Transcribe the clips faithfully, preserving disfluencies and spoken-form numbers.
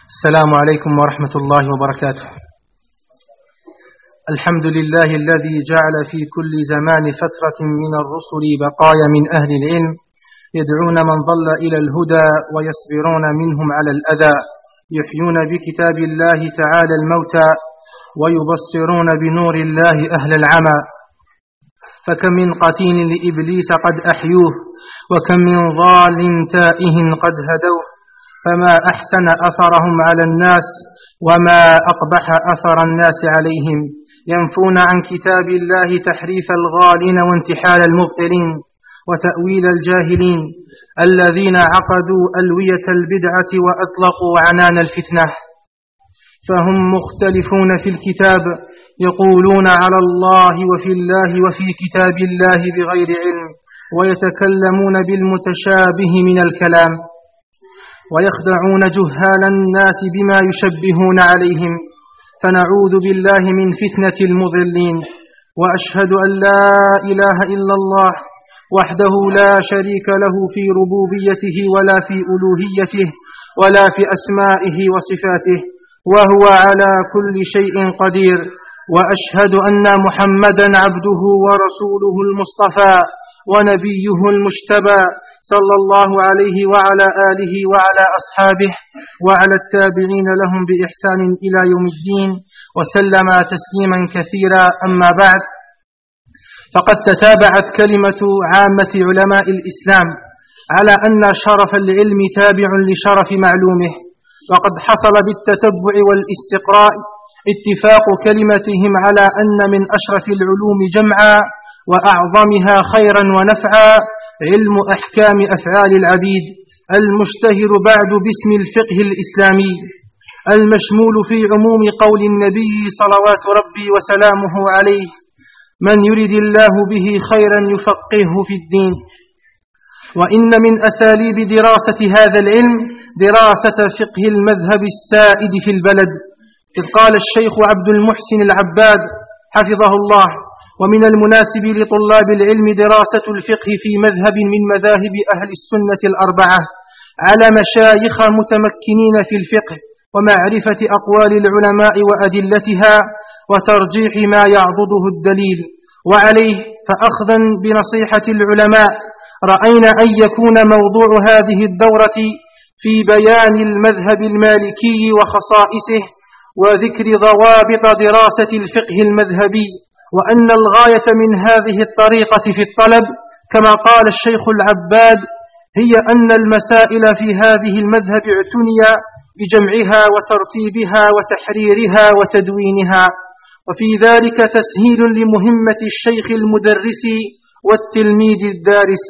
السلام عليكم ورحمة الله وبركاته. الحمد لله الذي جعل في كل زمان فترة من الرسل بقايا من أهل العلم يدعون من ضل إلى الهدى ويصبرون منهم على الأذى، يحيون بكتاب الله تعالى الموتى ويبصرون بنور الله أهل العمى. فكم من قتيل لإبليس قد أحيوه، وكم من ضال تائه قد هدوه، فما أحسن أثرهم على الناس وما أقبح أثر الناس عليهم. ينفون عن كتاب الله تحريف الغالين وانتحال المبطلين وتأويل الجاهلين الذين عقدوا ألوية البدعة وأطلقوا عنان الفتنة. فهم مختلفون في الكتاب، يقولون على الله وفي الله وفي كتاب الله بغير علم، ويتكلمون بالمتشابه من الكلام، ويخدعون جهال الناس بما يشبهون عليهم. فنعوذ بالله من فتنة المضلين. وأشهد أن لا إله إلا الله وحده لا شريك له في ربوبيته ولا في ألوهيته ولا في أسمائه وصفاته، وهو على كل شيء قدير. وأشهد أن محمدًا عبده ورسوله المصطفى ونبيه المجتبى، صلى الله عليه وعلى آله وعلى أصحابه وعلى التابعين لهم بإحسان إلى يوم الدين، وسلم تسليما كثيرا. أما بعد، فقد تتابعت كلمة عامة علماء الإسلام على أن شرف العلم تابع لشرف معلومه، وقد حصل بالتتبع والاستقراء اتفاق كلمتهم على أن من أشرف العلوم جمعا وأعظمها خيرا ونفعا علم أحكام أفعال العبيد، المشتهر بعد باسم الفقه الإسلامي، المشمول في عموم قول النبي صلوات ربي وسلامه عليه: من يرد الله به خيرا يفقهه في الدين. وإن من أساليب دراسة هذا العلم دراسة فقه المذهب السائد في البلد، إذ قال الشيخ عبد المحسن العباد حفظه الله: ومن المناسب لطلاب العلم دراسة الفقه في مذهب من مذاهب أهل السنة الأربعة على مشايخ متمكنين في الفقه، ومعرفة أقوال العلماء وأدلتها، وترجيح ما يعضده الدليل. وعليه فأخذا بنصيحة العلماء رأينا أن يكون موضوع هذه الدورة في بيان المذهب المالكي وخصائصه، وذكر ضوابط دراسة الفقه المذهبي، وأن الغاية من هذه الطريقة في الطلب كما قال الشيخ العباد هي أن المسائل في هذه المذهب اعتني بجمعها وترتيبها وتحريرها وتدوينها، وفي ذلك تسهيل لمهمة الشيخ المدرس والتلميذ الدارس.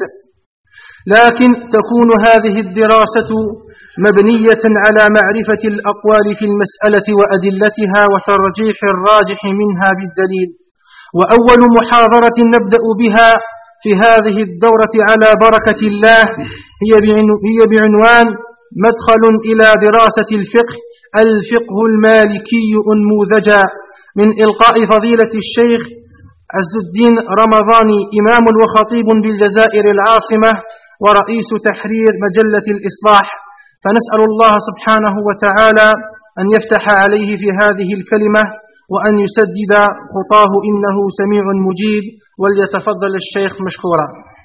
لكن تكون هذه الدراسة مبنية على معرفة الأقوال في المسألة وأدلتها وترجيح الراجح منها بالدليل. وأول محاضرة نبدأ بها في هذه الدورة على بركة الله هي بعنوان مدخل إلى دراسة الفقه، الفقه المالكي أنموذجا، من إلقاء فضيلة الشيخ عز الدين رمضاني، إمام وخطيب بالجزائر العاصمة ورئيس تحرير مجلة الإصلاح. فنسأل الله سبحانه وتعالى أن يفتح عليه في هذه الكلمة وأن يسدد خطاه، إنه سميع مجيب. وليتفضل الشيخ مشكورا.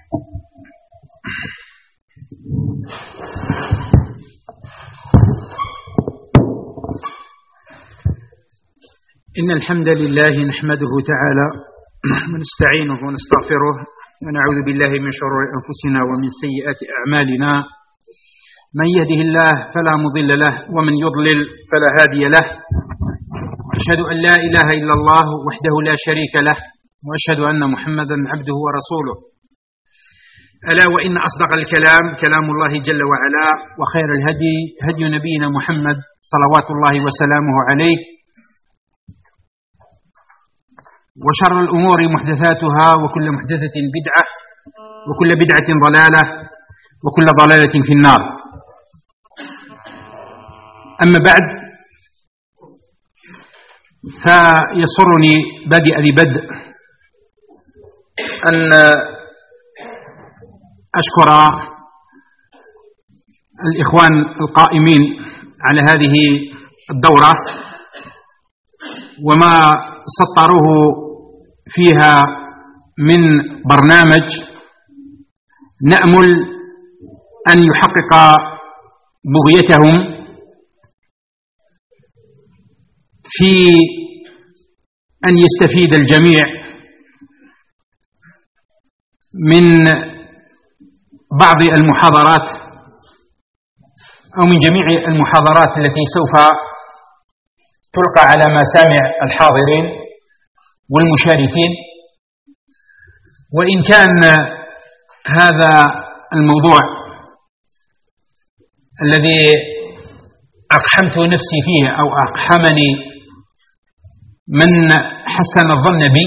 إن الحمد لله نحمده تعالى ونستعينه ونستغفره ونعوذ بالله من شرور أنفسنا ومن سيئات أعمالنا. من يهده الله فلا مضل له ومن يضلل فلا هادي له. أشهد أن لا إله إلا الله وحده لا شريك له، وأشهد أن محمدا عبده ورسوله. ألا وإن أصدق الكلام كلام الله جل وعلا، وخير الهدي هدي نبينا محمد صلوات الله وسلامه عليه، وشر الأمور محدثاتها، وكل محدثة بدعة، وكل بدعة ضلالة، وكل ضلالة في النار. أما بعد، فيسرني بادئ ببدء أن أشكر الإخوان القائمين على هذه الدورة وما سطروه فيها من برنامج نأمل أن يحقق بغيتهم في أن يستفيد الجميع من بعض المحاضرات أو من جميع المحاضرات التي سوف تلقى على مسامع الحاضرين والمشاركين. وإن كان هذا الموضوع الذي أقحمت نفسي فيه أو أقحمني من حسن الظن بي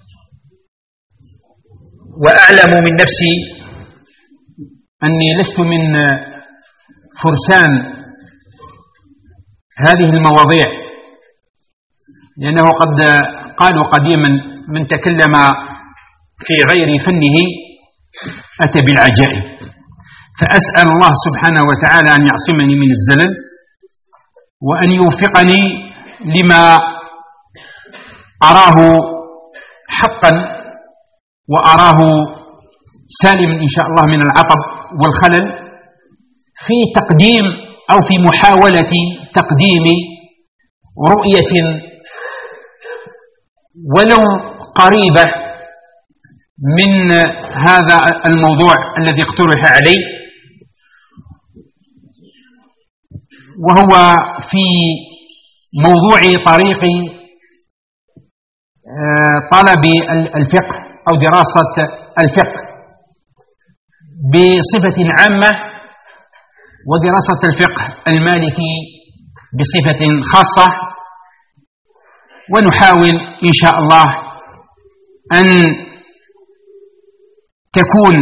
وأعلم من نفسي أني لست من فرسان هذه المواضيع، لأنه قد قالوا قديما من تكلم في غير فنه أتى بالعجائب. فأسأل الله سبحانه وتعالى أن يعصمني من الزلل وأن يوفقني لما أراه حقا وأراه سالم إن شاء الله من العطب والخلل في تقديم أو في محاولة تقديم رؤية ولو قريبة من هذا الموضوع الذي اقترح علي، وهو في موضوع طريق طلب الفقه أو دراسة الفقه بصفة عامة ودراسة الفقه المالكي بصفة خاصة. ونحاول إن شاء الله أن تكون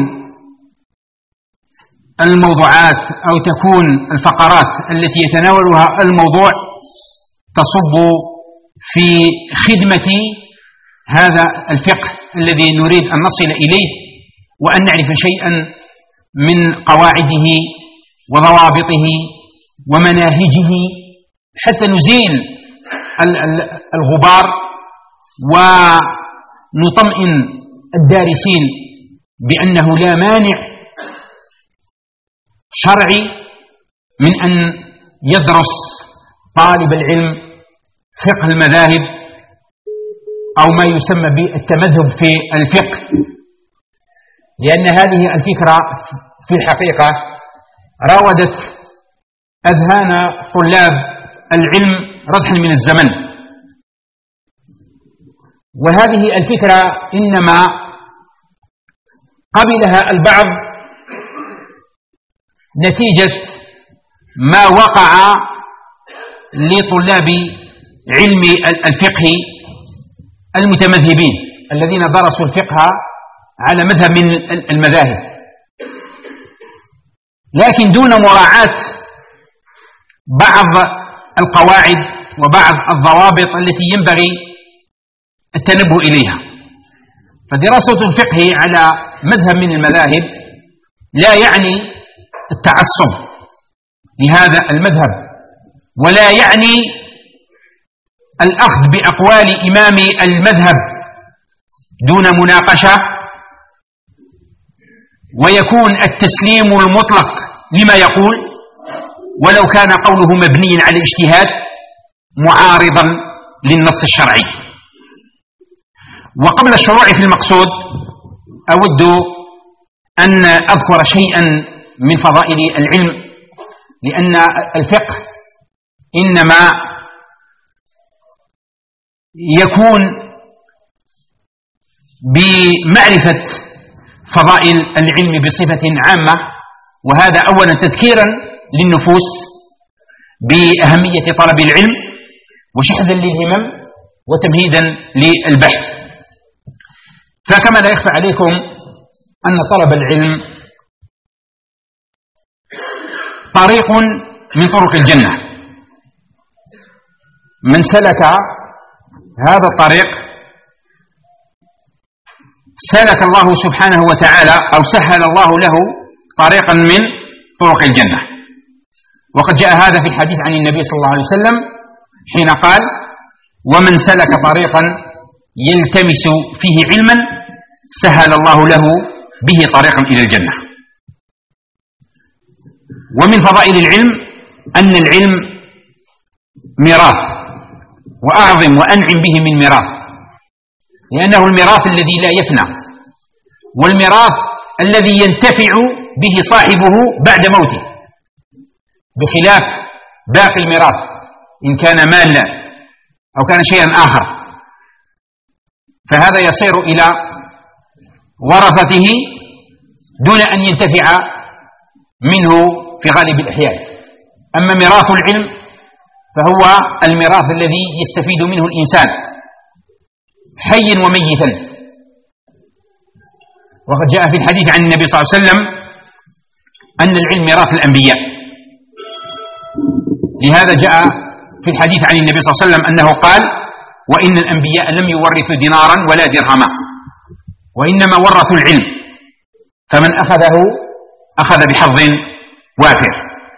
الموضوعات أو تكون الفقرات التي يتناولها الموضوع تصب في خدمة هذا الفقه الذي نريد أن نصل إليه، وأن نعرف شيئا من قواعده وضوابطه ومناهجه حتى نزيل الغبار ونطمئن الدارسين بأنه لا مانع شرعي من أن يدرس طالب العلم فقه المذاهب أو ما يسمى بالتمذهب في الفقه، لأن هذه الفكرة في الحقيقة راودت أذهان طلاب العلم ردحا من الزمن. وهذه الفكرة إنما قبلها البعض نتيجة ما وقع لطلاب علم الفقه المتمذهبين الذين درسوا الفقه على مذهب من المذاهب، لكن دون مراعاة بعض القواعد وبعض الضوابط التي ينبغي التنبه إليها. فدراسة الفقه على مذهب من المذاهب لا يعني التعصب لهذا المذهب، ولا يعني الأخذ بأقوال إمام المذهب دون مناقشة، ويكون التسليم المطلق لما يقول ولو كان قوله مبنيا على الاجتهاد معارضا للنص الشرعي. وقبل الشروع في المقصود أود أن أذكر شيئا من فضائل العلم، لأن الفقه إنما يكون بمعرفة فضائل العلم بصفة عامة، وهذا أولا تذكيرا للنفوس بأهمية طلب العلم وشحذا للهمم وتمهيدا للبحث. فكما لا يخفى عليكم أن طلب العلم طريق من طرق الجنة. من سلك هذا الطريق سلك الله سبحانه وتعالى أو سهل الله له طريقا من طرق الجنة. وقد جاء هذا في الحديث عن النبي صلى الله عليه وسلم حين قال: ومن سلك طريقا يلتمس فيه علما سهل الله له به طريقا إلى الجنة. ومن فضائل العلم أن العلم ميراث، وأعظم وأنعم به من ميراث، لأنه الميراث الذي لا يفنى، والميراث الذي ينتفع به صاحبه بعد موته، بخلاف باقي الميراث إن كان مالا أو كان شيئا آخر، فهذا يصير إلى ورثته دون أن ينتفع منه في غالب الأحيان. أما ميراث العلم فهو الميراث الذي يستفيد منه الإنسان حيا وميتا. وقد جاء في الحديث عن النبي صلى الله عليه وسلم أن العلم ميراث الأنبياء. لهذا جاء في الحديث عن النبي صلى الله عليه وسلم أنه قال: وإن الأنبياء لم يورثوا دينارا ولا درهما، وإنما ورثوا العلم، فمن أخذه أخذ بحظ وافر.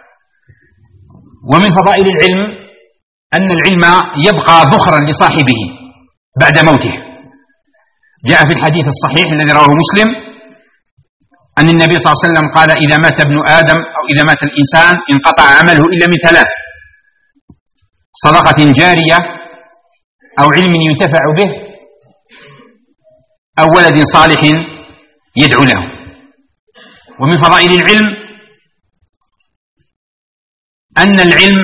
ومن فضائل العلم أن العلم يبقى ذخرا لصاحبه بعد موته. جاء في الحديث الصحيح الذي رواه مسلم أن النبي صلى الله عليه وسلم قال: إذا مات ابن آدم أو إذا مات الإنسان انقطع عمله إلا من ثلاث: صدقة جارية، أو علم ينتفع به، أو ولد صالح يدعو له. ومن فضائل العلم أن العلم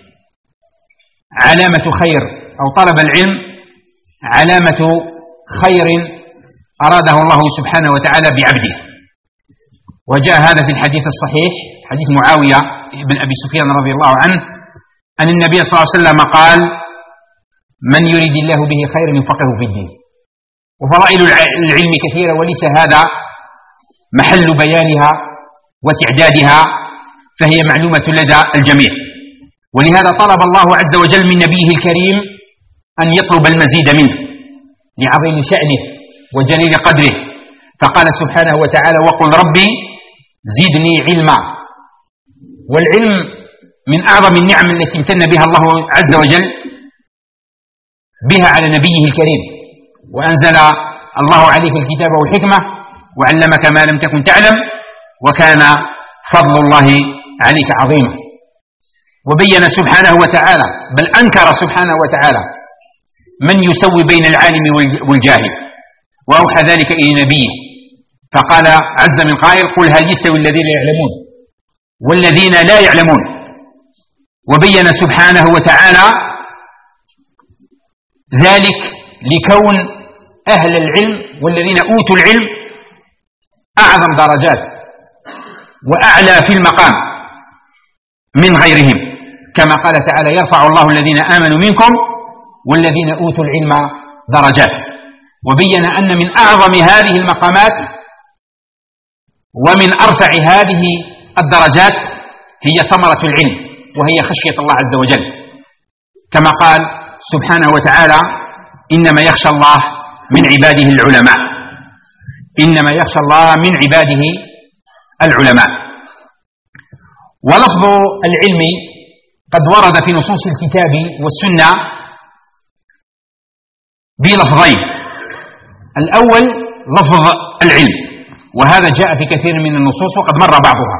علامة خير، أو طلب العلم علامة خير أراده الله سبحانه وتعالى بعبده. وجاء هذا في الحديث الصحيح حديث معاوية بن أبي سفيان رضي الله عنه أن النبي صلى الله عليه وسلم قال: من يريد الله به خير يفقهه في الدين. وفضائل العلم كثيرة، وليس هذا محل بيانها وتعدادها، فهي معلومة لدى الجميع. ولهذا طلب الله عز وجل من نبيه الكريم أن يطلب المزيد منه لعظيم شأنه وجليل قدره، فقال سبحانه وتعالى: وقل ربي زدني علما. والعلم من أعظم النعم التي امتن بها الله عز وجل بها على نبيه الكريم، وأنزل الله عليك الكتاب والحكمة وعلمك ما لم تكن تعلم وكان فضل الله عليك عظيما. وبين سبحانه وتعالى، بل أنكر سبحانه وتعالى من يسوي بين العالم والجاهل، وأوحى ذلك إلى نبيه فقال عز من قائل: قل هل يستوي الذين يعلمون والذين لا يعلمون. وبين سبحانه وتعالى ذلك لكون أهل العلم والذين أوتوا العلم أعظم درجات وأعلى في المقام من غيرهم، كما قال تعالى: يرفع الله الذين آمنوا منكم والذين أوتوا العلم درجات. وبين أن من أعظم هذه المقامات ومن أرفع هذه الدرجات هي ثمرة العلم، وهي خشية الله عز وجل، كما قال سبحانه وتعالى: إنما يخشى الله من عباده العلماء. إنما يخشى الله من عباده العلماء. ولفظ العلم قد ورد في نصوص الكتاب والسنة بلفظين: الأول لفظ العلم، وهذا جاء في كثير من النصوص وقد مر بعضها،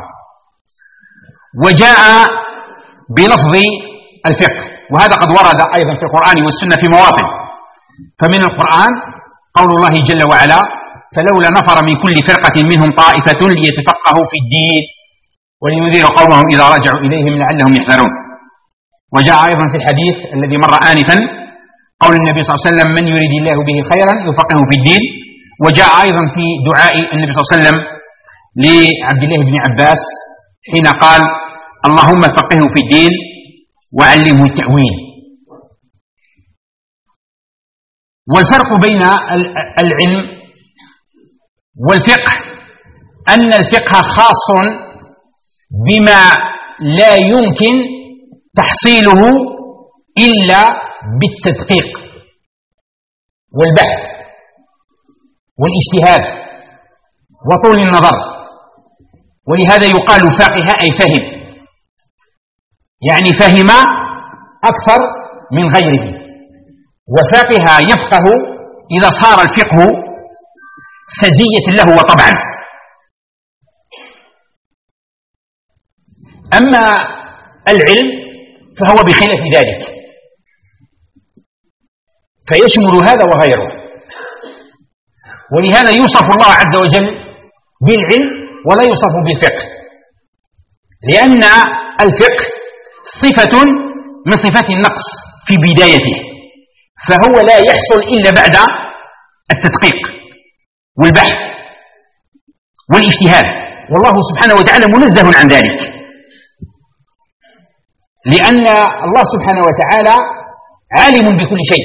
وجاء بلفظ الفقه، وهذا قد ورد أيضا في القرآن والسنة في مواطن. فمن القرآن قول الله جل وعلا: فلولا نفر من كل فرقة منهم طائفة ليتفقهوا في الدين ولينذروا قومهم إذا رجعوا إليهم لعلهم يحذرون. وجاء أيضا في الحديث الذي مر آنفا قول النبي صلى الله عليه وسلم: من يريد الله به خيرا يفقهه في الدين. وجاء أيضا في دعاء النبي صلى الله عليه وسلم لعبد الله بن عباس حين قال: اللهم فقهه في الدين وعلمه التأويل. والفرق بين العلم والفقه أن الفقه خاص بما لا يمكن تحصيله إلا بالتدقيق والبحث والاجتهاد وطول النظر، ولهذا يقال فقه أي فهم. يعني فهم أكثر من غيره، وفقه يفقه إذا صار الفقه سجية له وطبعا. أما العلم فهو بخلاف ذلك، فيشمل هذا وغيره، ولهذا يوصف الله عز وجل بالعلم ولا يوصف بالفقه، لأن الفقه صفة من صفات النقص في بدايته، فهو لا يحصل إلا بعد التدقيق والبحث والاجتهاد، والله سبحانه وتعالى منزه عن ذلك، لأن الله سبحانه وتعالى عالم بكل شيء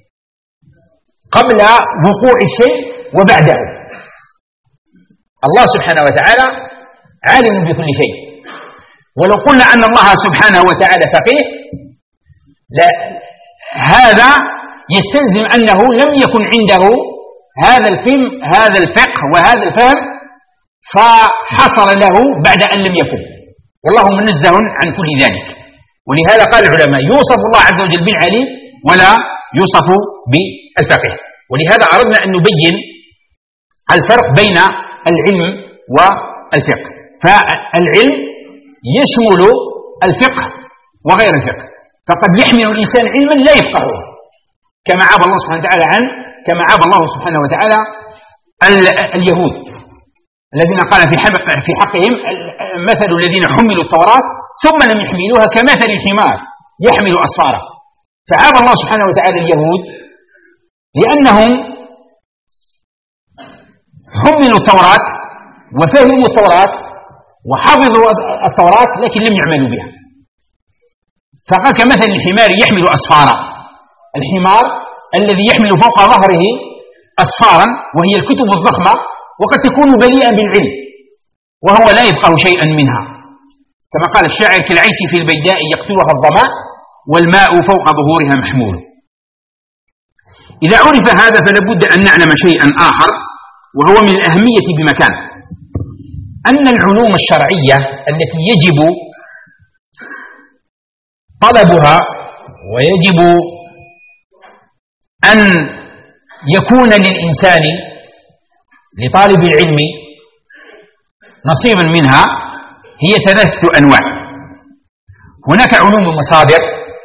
قبل وقوع الشيء وبعده. الله سبحانه وتعالى عالم بكل شيء، ولو قلنا أن الله سبحانه وتعالى فقيه لا، هذا يستلزم أنه لم يكن عنده هذا الفهم هذا الفقه وهذا الفهم فحصل له بعد أن لم يكن، والله منزه عن كل ذلك. ولهذا قال العلماء يوصف الله عز وجل بالعليم ولا يوصف بالفقيه. ولهذا أردنا أن نبين الفرق بين العلم والفقه. فالعلم يشمل الفقه وغير الفقه، فقد يحمل الإنسان علما لا يفقهه، كما عاب الله سبحانه وتعالى عن كما عاب الله سبحانه وتعالى اليهود الذين قال في حقهم مثل الذين حملوا التوراة ثم لم يحملوها كمثل الحمار يحمل أسفارا. فعاب الله سبحانه وتعالى اليهود لأنهم حملوا التوراة وفهموا التوراة وحفظوا التوراة لكن لم يعملوا بها، فقال كمثل الحمار يحمل أسفارا. الحمار الذي يحمل فوق ظهره أسفارا وهي الكتب الضخمة، وقد تكون مليئا بالعلم وهو لا يبقى شيئا منها، كما قال الشاعر كالعيش في البيداء يقتلها الظماء والماء فوق ظهورها محمول. إذا عرف هذا فلابد أن نعلم شيئا آخر وهو من الأهمية بمكان، أن العلوم الشرعية التي يجب طلبها ويجب أن يكون للإنسان لطالب العلم نصيبا منها هي ثلاثة أنواع. هناك علوم المصادر،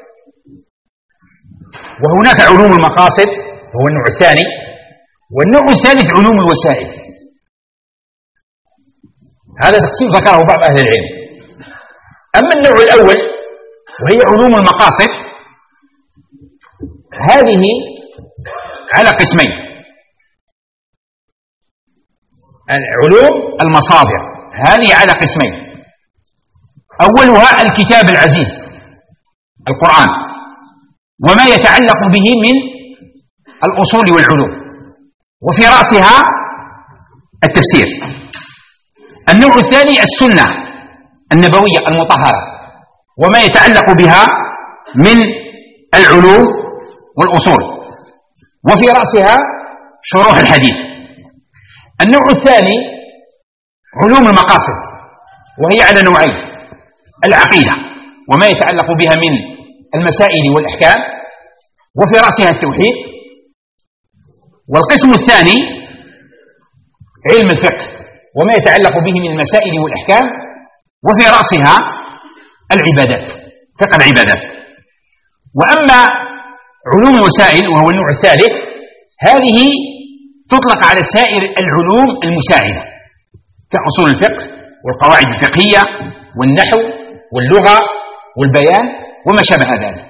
وهناك علوم المقاصد هو النوع الثاني، والنوع الثالث علوم الوسائل. هذا تقسيم ذكره بعض أهل العلم. أما النوع الأول وهي علوم المقاصد، هذه على قسمين: علوم المصادر هذه على قسمين، أولها الكتاب العزيز القرآن وما يتعلق به من الأصول والعلوم، وفي رأسها التفسير. النوع الثاني السنة النبوية المطهرة وما يتعلق بها من العلوم والأصول، وفي رأسها شروح الحديث. النوع الثاني علوم المقاصد وهي على نوعين: العقيدة وما يتعلق بها من المسائل والأحكام، وفي رأسها التوحيد. والقسم الثاني علم الفقه وما يتعلق به من المسائل والأحكام، وفي رأسها العبادات، فقه العبادات. وأما علوم الوسائل وهو النوع الثالث، هذه تطلق على سائر العلوم المساعدة كأصول الفقه والقواعد الفقهية والنحو واللغة والبيان وما شابه ذلك.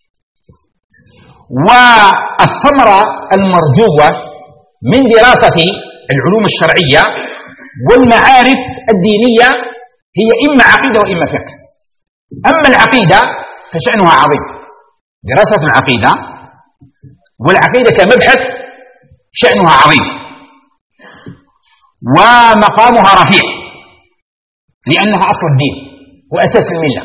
والثمرة المرجوة من دراسة العلوم الشرعية والمعارف الدينية هي إما عقيدة وإما فقه. أما العقيدة فشأنها عظيم، دراسة العقيدة والعقيدة كمبحث شأنها عظيم ومقامها رفيع، لأنها أصل الدين وأساس الملة،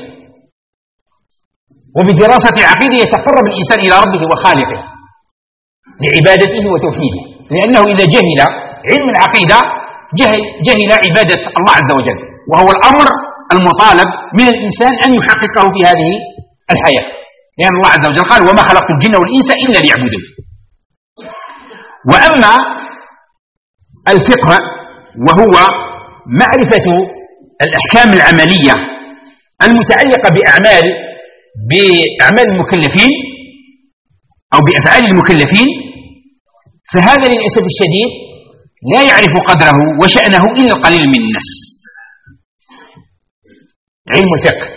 وبدراسة العقيدة يتقرب الإنسان إلى ربه وخالقه لعبادته وتوحيده، لأنه إذا جهل علم العقيدة جهل, جهل عبادة الله عز وجل، وهو الأمر المطالب من الإنسان أن يحققه في هذه الحياة، لأن الله عز وجل قال وما خلقت الجن والإنس إلا ليعبدون. وأما الفقه وهو معرفة الأحكام العملية المتعلقة بأعمال بأعمال المكلفين أو بأفعال المكلفين، فهذا للأسف الشديد لا يعرف قدره وشأنه إلا القليل من الناس. علم الفقه،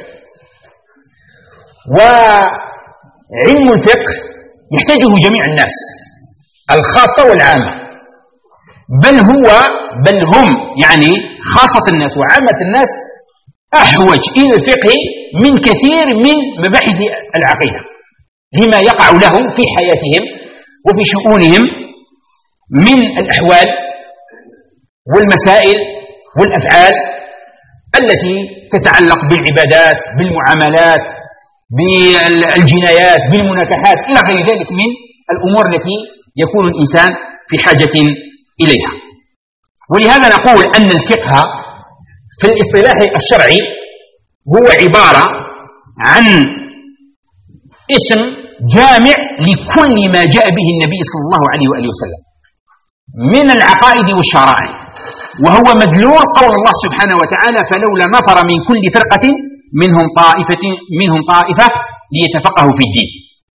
وعلم الفقه يحتاجه جميع الناس الخاصة والعامة، بل هو بل هم يعني خاصة الناس وعامة الناس أحوج إلى الفقه من كثير من مباحث العقيدة، لما يقع لهم في حياتهم وفي شؤونهم من الأحوال والمسائل والأفعال التي تتعلق بالعبادات، بالمعاملات، بالجنايات، بالمناكحات إلى غير ذلك من الأمور التي يكون الإنسان في حاجة إليها. ولهذا نقول أن الفقه في الاصطلاح الشرعي هو عبارة عن اسم جامع لكل ما جاء به النبي صلى الله عليه وآله وسلم من العقائد والشرائع، وهو مدلول قول الله سبحانه وتعالى فلولا نفر من كل فرقة منهم طائفة منهم طائفة ليتفقهوا في الدين.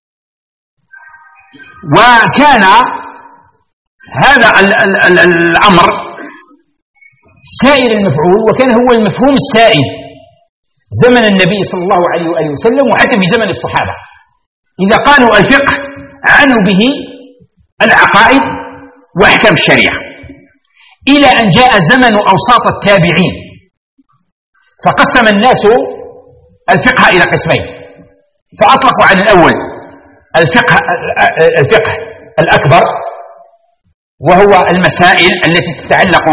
وكان هذا الأمر سائر المفعول، وكان هو المفهوم السائد زمن النبي صلى الله عليه وآله وسلم وحتى في زمن الصحابة. إذا قالوا الفقه عنوا به العقائد وأحكام الشريعة، إلى أن جاء زمن أوساط التابعين فقسم الناس الفقه إلى قسمين، فأطلقوا على الأول الفقه الفقه الأكبر، وهو المسائل التي تتعلق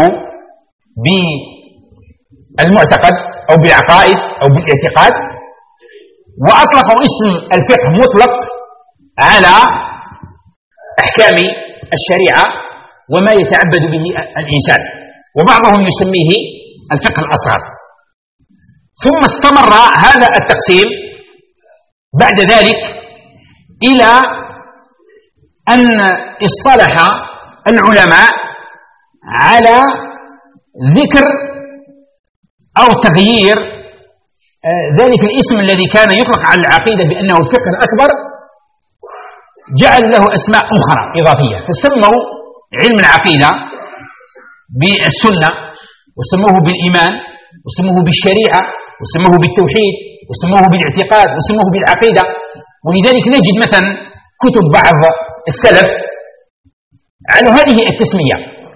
بالمعتقد أو بالعقائد أو بالاعتقاد، وأطلقوا اسم الفقه مطلق على أحكام الشريعة وما يتعبد به الإنسان، وبعضهم يسميه الفقه الأصغر. ثم استمر هذا التقسيم بعد ذلك إلى أن اصطلح العلماء على ذكر أو تغيير ذلك الاسم الذي كان يطلق على العقيدة بأنه الفقه الأكبر، جعل له أسماء أخرى إضافية، فسموا علم العقيدة بالسنة، وسموه بالإيمان، وسموه بالشريعة، وسموه بالتوحيد، وسموه بالاعتقاد، وسموه بالعقيدة. ولذلك نجد مثلا كتب بعض السلف على هذه التسمية،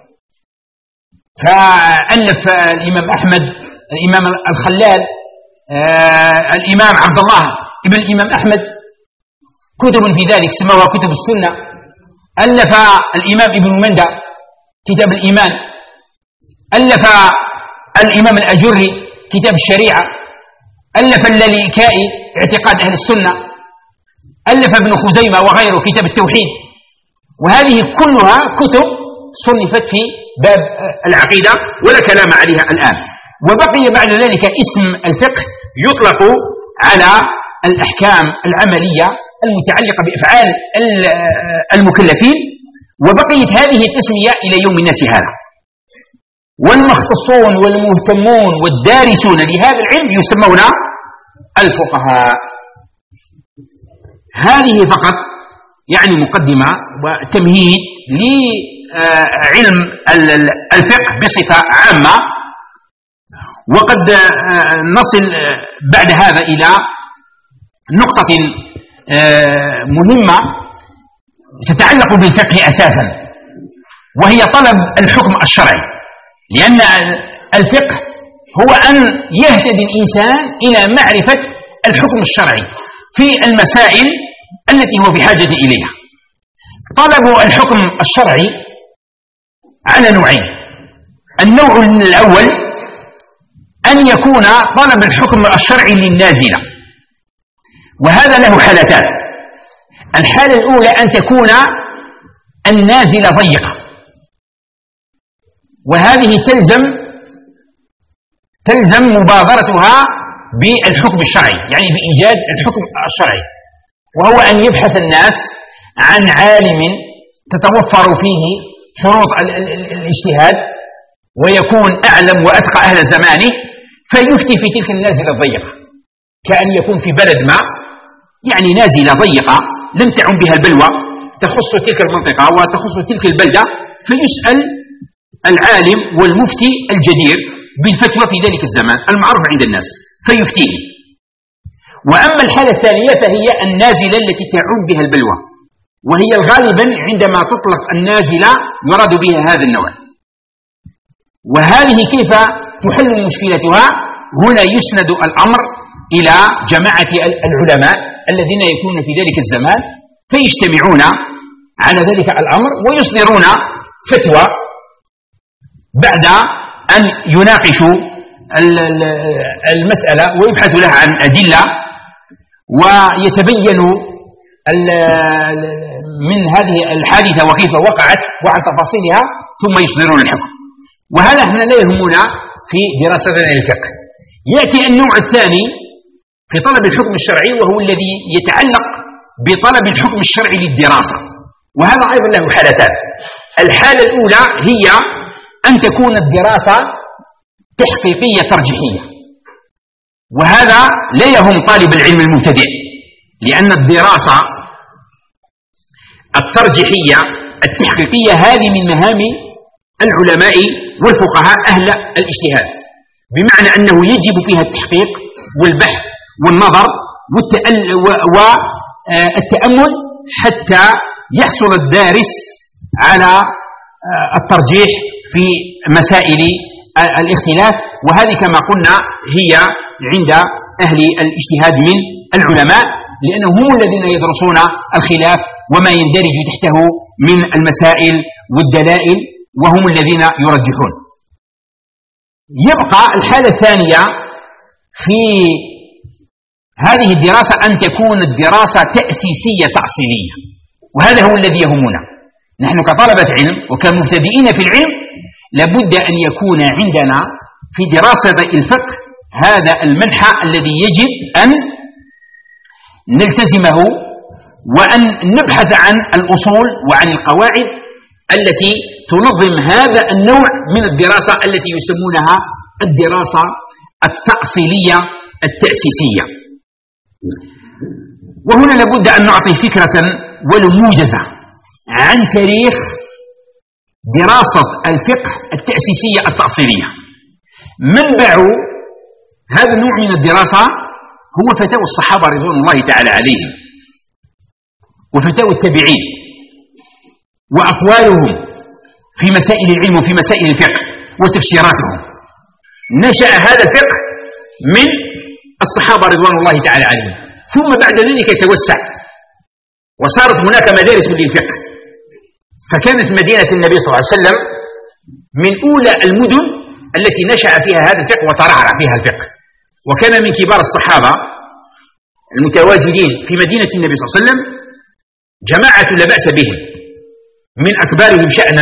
فألف الإمام أحمد، الإمام الخلال، آه الإمام عبد الله ابن الإمام أحمد كتب في ذلك سموها كتب السنة. ألف الإمام ابن مندى كتاب الإيمان، ألف الإمام الأجري كتاب الشريعة، ألف اللالكائي اعتقاد أهل السنة، ألف ابن خزيمة وغيره كتاب التوحيد. وهذه كلها كتب صنفت في باب العقيدة ولا كلام عليها الآن. وبقي بعد ذلك اسم الفقه يطلق على الأحكام العملية المتعلقة بأفعال المكلفين، وبقيت هذه التسمية إلى يوم الناس هذا. والمختصون والمهتمون والدارسون لهذا العلم يسمون الفقهاء. هذه فقط يعني مقدمة وتمهيد لعلم الفقه بصفة عامة، وقد نصل بعد هذا إلى نقطة مهمة تتعلق بالفقه أساسا، وهي طلب الحكم الشرعي. لأن الفقه هو أن يهتدي الإنسان إلى معرفة الحكم الشرعي في المسائل التي هو في حاجة إليها. طلب الحكم الشرعي على نوعين. النوع الأول أن يكون طلب الحكم الشرعي للنازلة، وهذا له حالتان. الحالة الأولى أن تكون النازلة ضيقة، وهذه تلزم تلزم مبادرتها بالحكم الشرعي، يعني بإيجاد الحكم الشرعي، وهو أن يبحث الناس عن عالم تتوفر فيه شروط الاجتهاد ويكون أعلم وأتقى أهل زمانه فيفتي في تلك النازلة الضيقة، كأن يكون في بلد ما يعني نازلة ضيقة لم تعم بها البلوى تخص تلك المنطقة وتخص تلك البلدة، فيسأل العالم والمفتي الجدير بالفتوى في ذلك الزمان المعروف عند الناس فيفتيه. وأما الحالة الثانية فهي النازلة التي تعم بها البلوى، وهي غالبا عندما تطلق النازلة يراد بها هذا النوع. وهذه كيف تحل مشكلتها؟ هنا يسند الأمر إلى جماعة العلماء الذين يكونون في ذلك الزمان فيجتمعون على ذلك الأمر ويصدرون فتوى بعد أن يناقشوا المسألة ويبحثوا لها عن أدلة ويتبين من هذه الحادثة وكيف وقعت وعن تفاصيلها ثم يصدرون الحكم. وهذا احنا لا يهمنا في دراستنا للفقه. يأتي النوع الثاني في طلب الحكم الشرعي وهو الذي يتعلق بطلب الحكم الشرعي للدراسة، وهذا أيضا له حالتان. الحالة الأولى هي أن تكون الدراسة تحقيقية ترجيحية، وهذا لا يهم طالب العلم المبتدئ، لأن الدراسة الترجيحية التحقيقية هذه من مهام العلماء والفقهاء أهل الاجتهاد، بمعنى أنه يجب فيها التحقيق والبحث والنظر والتأمل حتى يحصل الدارس على الترجيح في مسائل الاختلاف، وهذه كما قلنا هي عند أهل الاجتهاد من العلماء، لأنهم هم الذين يدرسون الخلاف وما يندرج تحته من المسائل والدلائل وهم الذين يرجحون. يبقى الحالة الثانية في هذه الدراسة أن تكون الدراسة تأسيسية تأصيلية، وهذا هو الذي يهمنا نحن كطلبة علم وكمبتدئين في العلم. لابد أن يكون عندنا في دراسة الفقه هذا المنحى الذي يجب أن نلتزمه وأن نبحث عن الأصول وعن القواعد التي تنظم هذا النوع من الدراسة التي يسمونها الدراسة التأصيلية التأسيسية. وهنا لابد أن نعطي فكرة ولو موجزة عن تاريخ دراسة الفقه التأسيسية التأصيلية. منبع هذا النوع من الدراسة هو فتاوى الصحابة رضوان الله تعالى عليهم وفتاوى التابعين وأقوالهم في مسائل العلم وفي مسائل الفقه وتفسيراتهم. نشأ هذا الفقه من الصحابة رضوان الله تعالى عليهم، ثم بعد ذلك يتوسع وصارت هناك مدارس للفقه، فكانت مدينة النبي صلى الله عليه وسلم من أولى المدن التي نشأ فيها هذا الفقه وترعرع فيها الفقه، وكان من كبار الصحابة المتواجدين في مدينة النبي صلى الله عليه وسلم جماعة لا بأس بهم من أكبارهم شأنا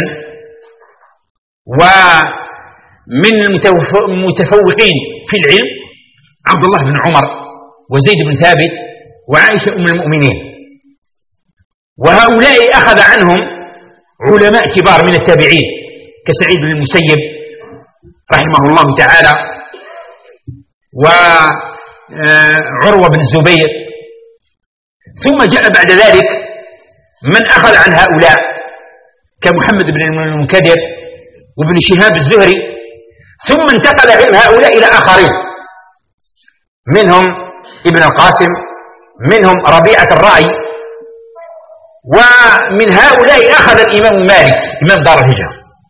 ومن المتفوقين في العلم عبد الله بن عمر وزيد بن ثابت وعائشة أم المؤمنين، وهؤلاء أخذ عنهم علماء كبار من التابعين كسعيد بن المسيب رحمه الله تعالى وعروة بن الزبير. ثم جاء بعد ذلك من أخذ عن هؤلاء كمحمد بن المنكدر وابن شهاب الزهري، ثم انتقل علم هؤلاء إلى آخرين منهم ابن القاسم، منهم ربيعة الرأي، ومن هؤلاء أخذ الإمام مالك إمام دار الهجرة.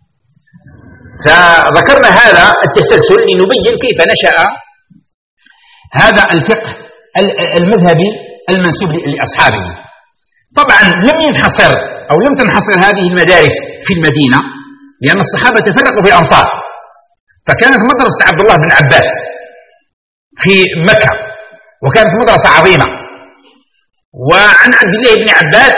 فذكرنا هذا التسلسل لنبين كيف نشأ هذا الفقه المذهبي المنسوب لأصحابه. طبعا لم ينحصر أو لم تنحصر هذه المدارس في المدينة، لأن الصحابة تفرقوا في الأمصار، فكانت مدرسة عبد الله بن عباس في مكة وكانت مدرسة عظيمة، وعن عبد الله بن عباس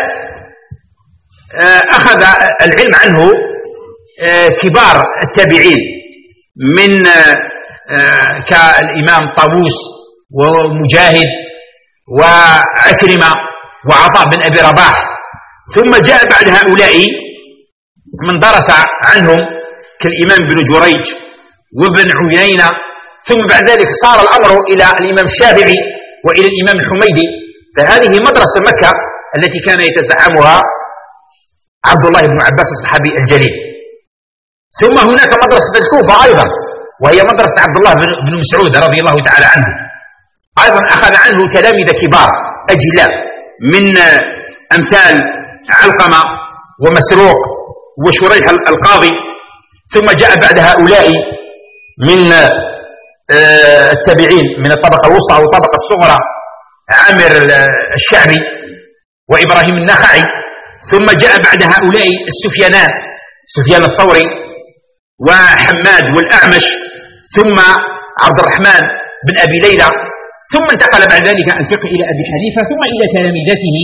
أخذ العلم عنه كبار التابعين من كالإمام طاووس ومجاهد وعكرمة وعطاء بن أبي رباح. ثم جاء بعد هؤلاء من درس عنهم كالإمام بن جريج وابن عيينة. ثم بعد ذلك صار الأمر إلى الإمام الشافعي وإلى الإمام الحميدي. فهذه مدرسة مكة التي كان يتزعمها عبد الله بن عباس الصحابي الجليل. ثم هناك مدرسة الكوفة أيضا، وهي مدرسة عبد الله بن مسعود رضي الله تعالى عنه، أيضا أخذ عنه تلاميذ كبار أجلاء من أمثال علقمة ومسروق وشريح القاضي. ثم جاء بعد هؤلاء من التابعين من الطبقة الوسطى أو الطبقة الصغرى عامر الشعبي وإبراهيم النخعي. ثم جاء بعد هؤلاء السفيانان، سفيان الثوري وحماد والأعمش، ثم عبد الرحمن بن أبي ليلى. ثم انتقل بعد ذلك الفقه إلى أبي حنيفة، ثم إلى تلاميذته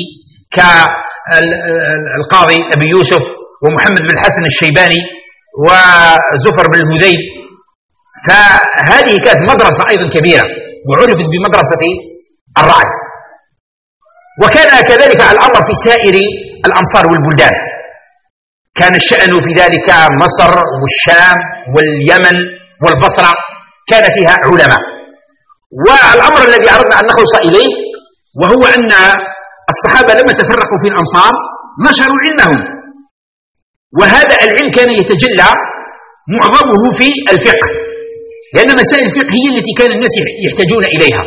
كالقاضي أبي يوسف ومحمد بن الحسن الشيباني وزفر بن الهذيل. فهذه كانت مدرسة أيضا كبيرة وعرفت بمدرسة الرعد. وكان كذلك الأمر في سائر الأمصار والبلدان، كان الشأن في ذلك مصر والشام واليمن والبصرة كان فيها علماء. والأمر الذي أردنا أن نخلص إليه وهو أن الصحابة لما تفرقوا في الأمصار نشروا علمهم، وهذا العلم كان يتجلى معظمه في الفقه، لأن مسائل الفقه هي التي كان الناس يحتاجون إليها.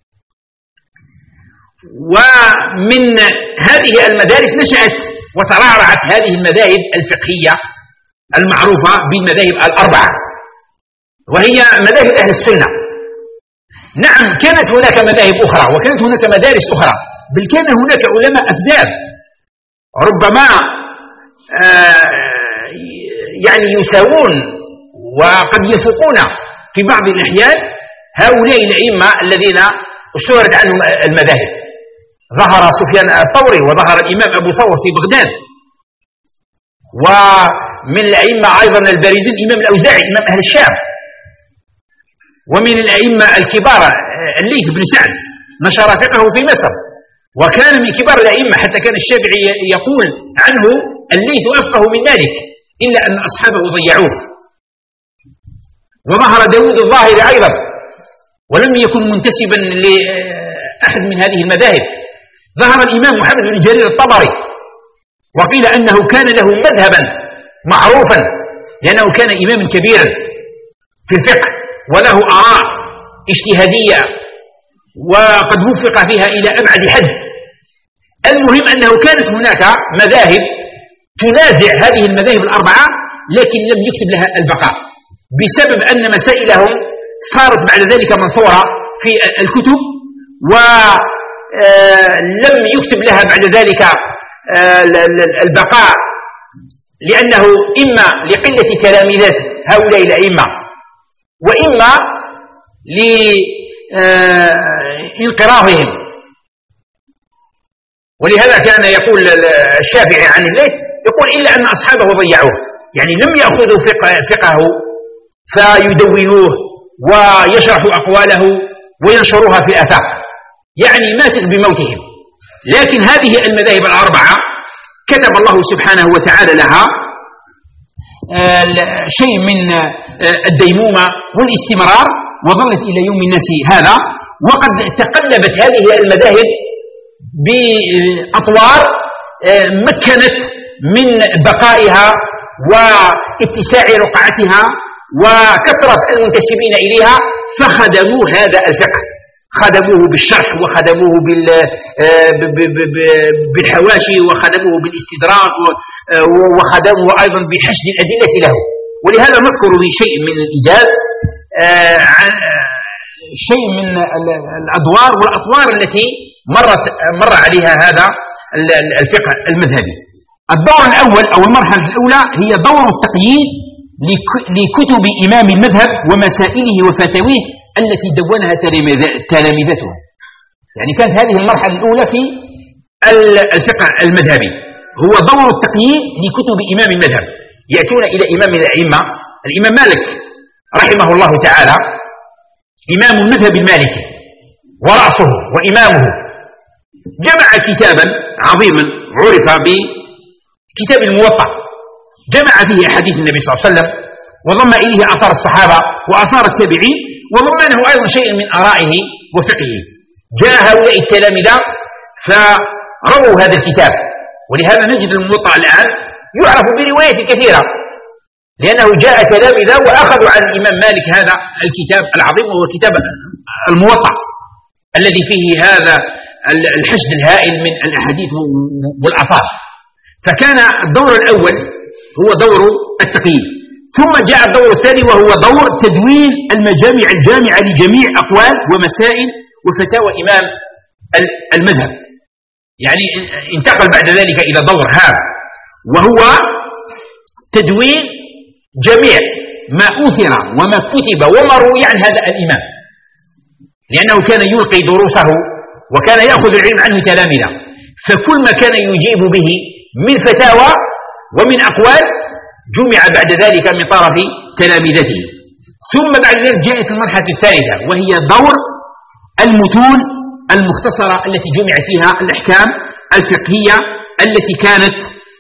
ومن هذه المدارس نشأت وترعرعت هذه المذاهب الفقهية المعروفة بالمذاهب الأربعة، وهي مذاهب أهل السنة. نعم كانت هناك مذاهب أخرى وكانت هناك مدارس أخرى، بل كان هناك علماء أفذاذ ربما آه يعني يساوون وقد يفوقون في بعض الأحيان هؤلاء الأئمة الذين استورد عنهم المذاهب. ظهر سفيان الثوري وظهر الإمام أبو ثور في بغداد، ومن الأئمة أيضا البارزين الإمام الأوزاعي إمام أهل الشام، ومن الأئمة الكبار الليث بن سعد نشر فقهه في مصر، وكان من كبار الأئمة حتى كان الشافعي يقول عنه الليث أفقه من مالك إلا أن أصحابه ضيعوه. وظهر داود الظاهري أيضا ولم يكن منتسبا لأحد من هذه المذاهب. ظهر الإمام محمد بن جرير الطبري وقيل أنه كان له مذهبا معروفا لأنه كان إماما كبيرا في الفقه وله آراء اجتهادية وقد وفق فيها إلى أبعد حد. المهم أنه كانت هناك مذاهب تنازع هذه المذاهب الأربعة لكن لم يكتب لها البقاء بسبب أن مسائلهم صارت بعد ذلك منثورة في الكتب ولم يكتب لها بعد ذلك البقاء، لأنه إما لقلة تلاميذات هؤلاء الأئمة وإما لانقراضهم. ولهذا كان يقول الشافعي عن الليث يقول إلا أن أصحابه ضيعوه، يعني لم يأخذوا فقهه فيدونوه ويشرحوا أقواله وينشروها في الآفاق، يعني ماتت بموتهم. لكن هذه المذاهب الأربعة كتب الله سبحانه وتعالى لها شيء من الديمومة والاستمرار وظلت إلى يوم الناس هذا. وقد تقلبت هذه المذاهب بأطوار مكنت من بقائها واتساع رقعتها وكثرة المنتسبين إليها، فخدموا هذا الفقه، خدموه بالشرح وخدموه بالحواشي وخدموه بالاستدراك وخدموه أيضا بحشد الأدلة له. ولهذا نذكر بشيء من الإيجاز شيء من الأدوار والأطوار التي مرت مر عليها هذا الفقه المذهبي. الدور الأول أو المرحلة الأولى هي دور التقييد لكتب إمام المذهب ومسائله وفتاويه التي دونها تلاميذته. يعني كانت هذه المرحلة الأولى في الفقه المذهبي، هو دور التقييد لكتب إمام المذهب. يأتون إلى إمام الأئمة الإمام مالك رحمه الله تعالى إمام المذهب المالكي ورأسه وإمامه، جمع كتابا عظيما عرف بكتاب الموطأ، جمع فيه أحاديث النبي صلى الله عليه وسلم، وضم إليه آثار الصحابة وآثار التابعين، وضمنه أيضا شيء من آرائه وفقهه. جاء هؤلاء التلامذة فرووا هذا الكتاب، ولهذا نجد الموطأ الآن يعرف برواية كثيرة، لأنه جاء تلامذة وأخذوا عن الإمام مالك هذا الكتاب العظيم، وهو كتاب الموطأ الذي فيه هذا الحشد الهائل من الأحاديث والآثار. فكان الدور الأول هو دور التقييد، ثم جاء الدور الثاني وهو دور تدوين المجامع الجامعة لجميع أقوال ومسائل وفتاوى إمام المذهب. يعني انتقل بعد ذلك إلى دور هام، وهو تدوين جميع ما أثر وما كتب وما روي عن هذا الإمام، لأنه كان يلقي دروسه وكان يأخذ العلم عنه تلامذة، فكل ما كان يجيب به من فتاوى ومن أقوال جمع بعد ذلك من طرف تلامذته. ثم بعد ذلك جاءت المرحلة الثالثة، وهي دور المتون المختصرة التي جمع فيها الأحكام الفقهية التي كانت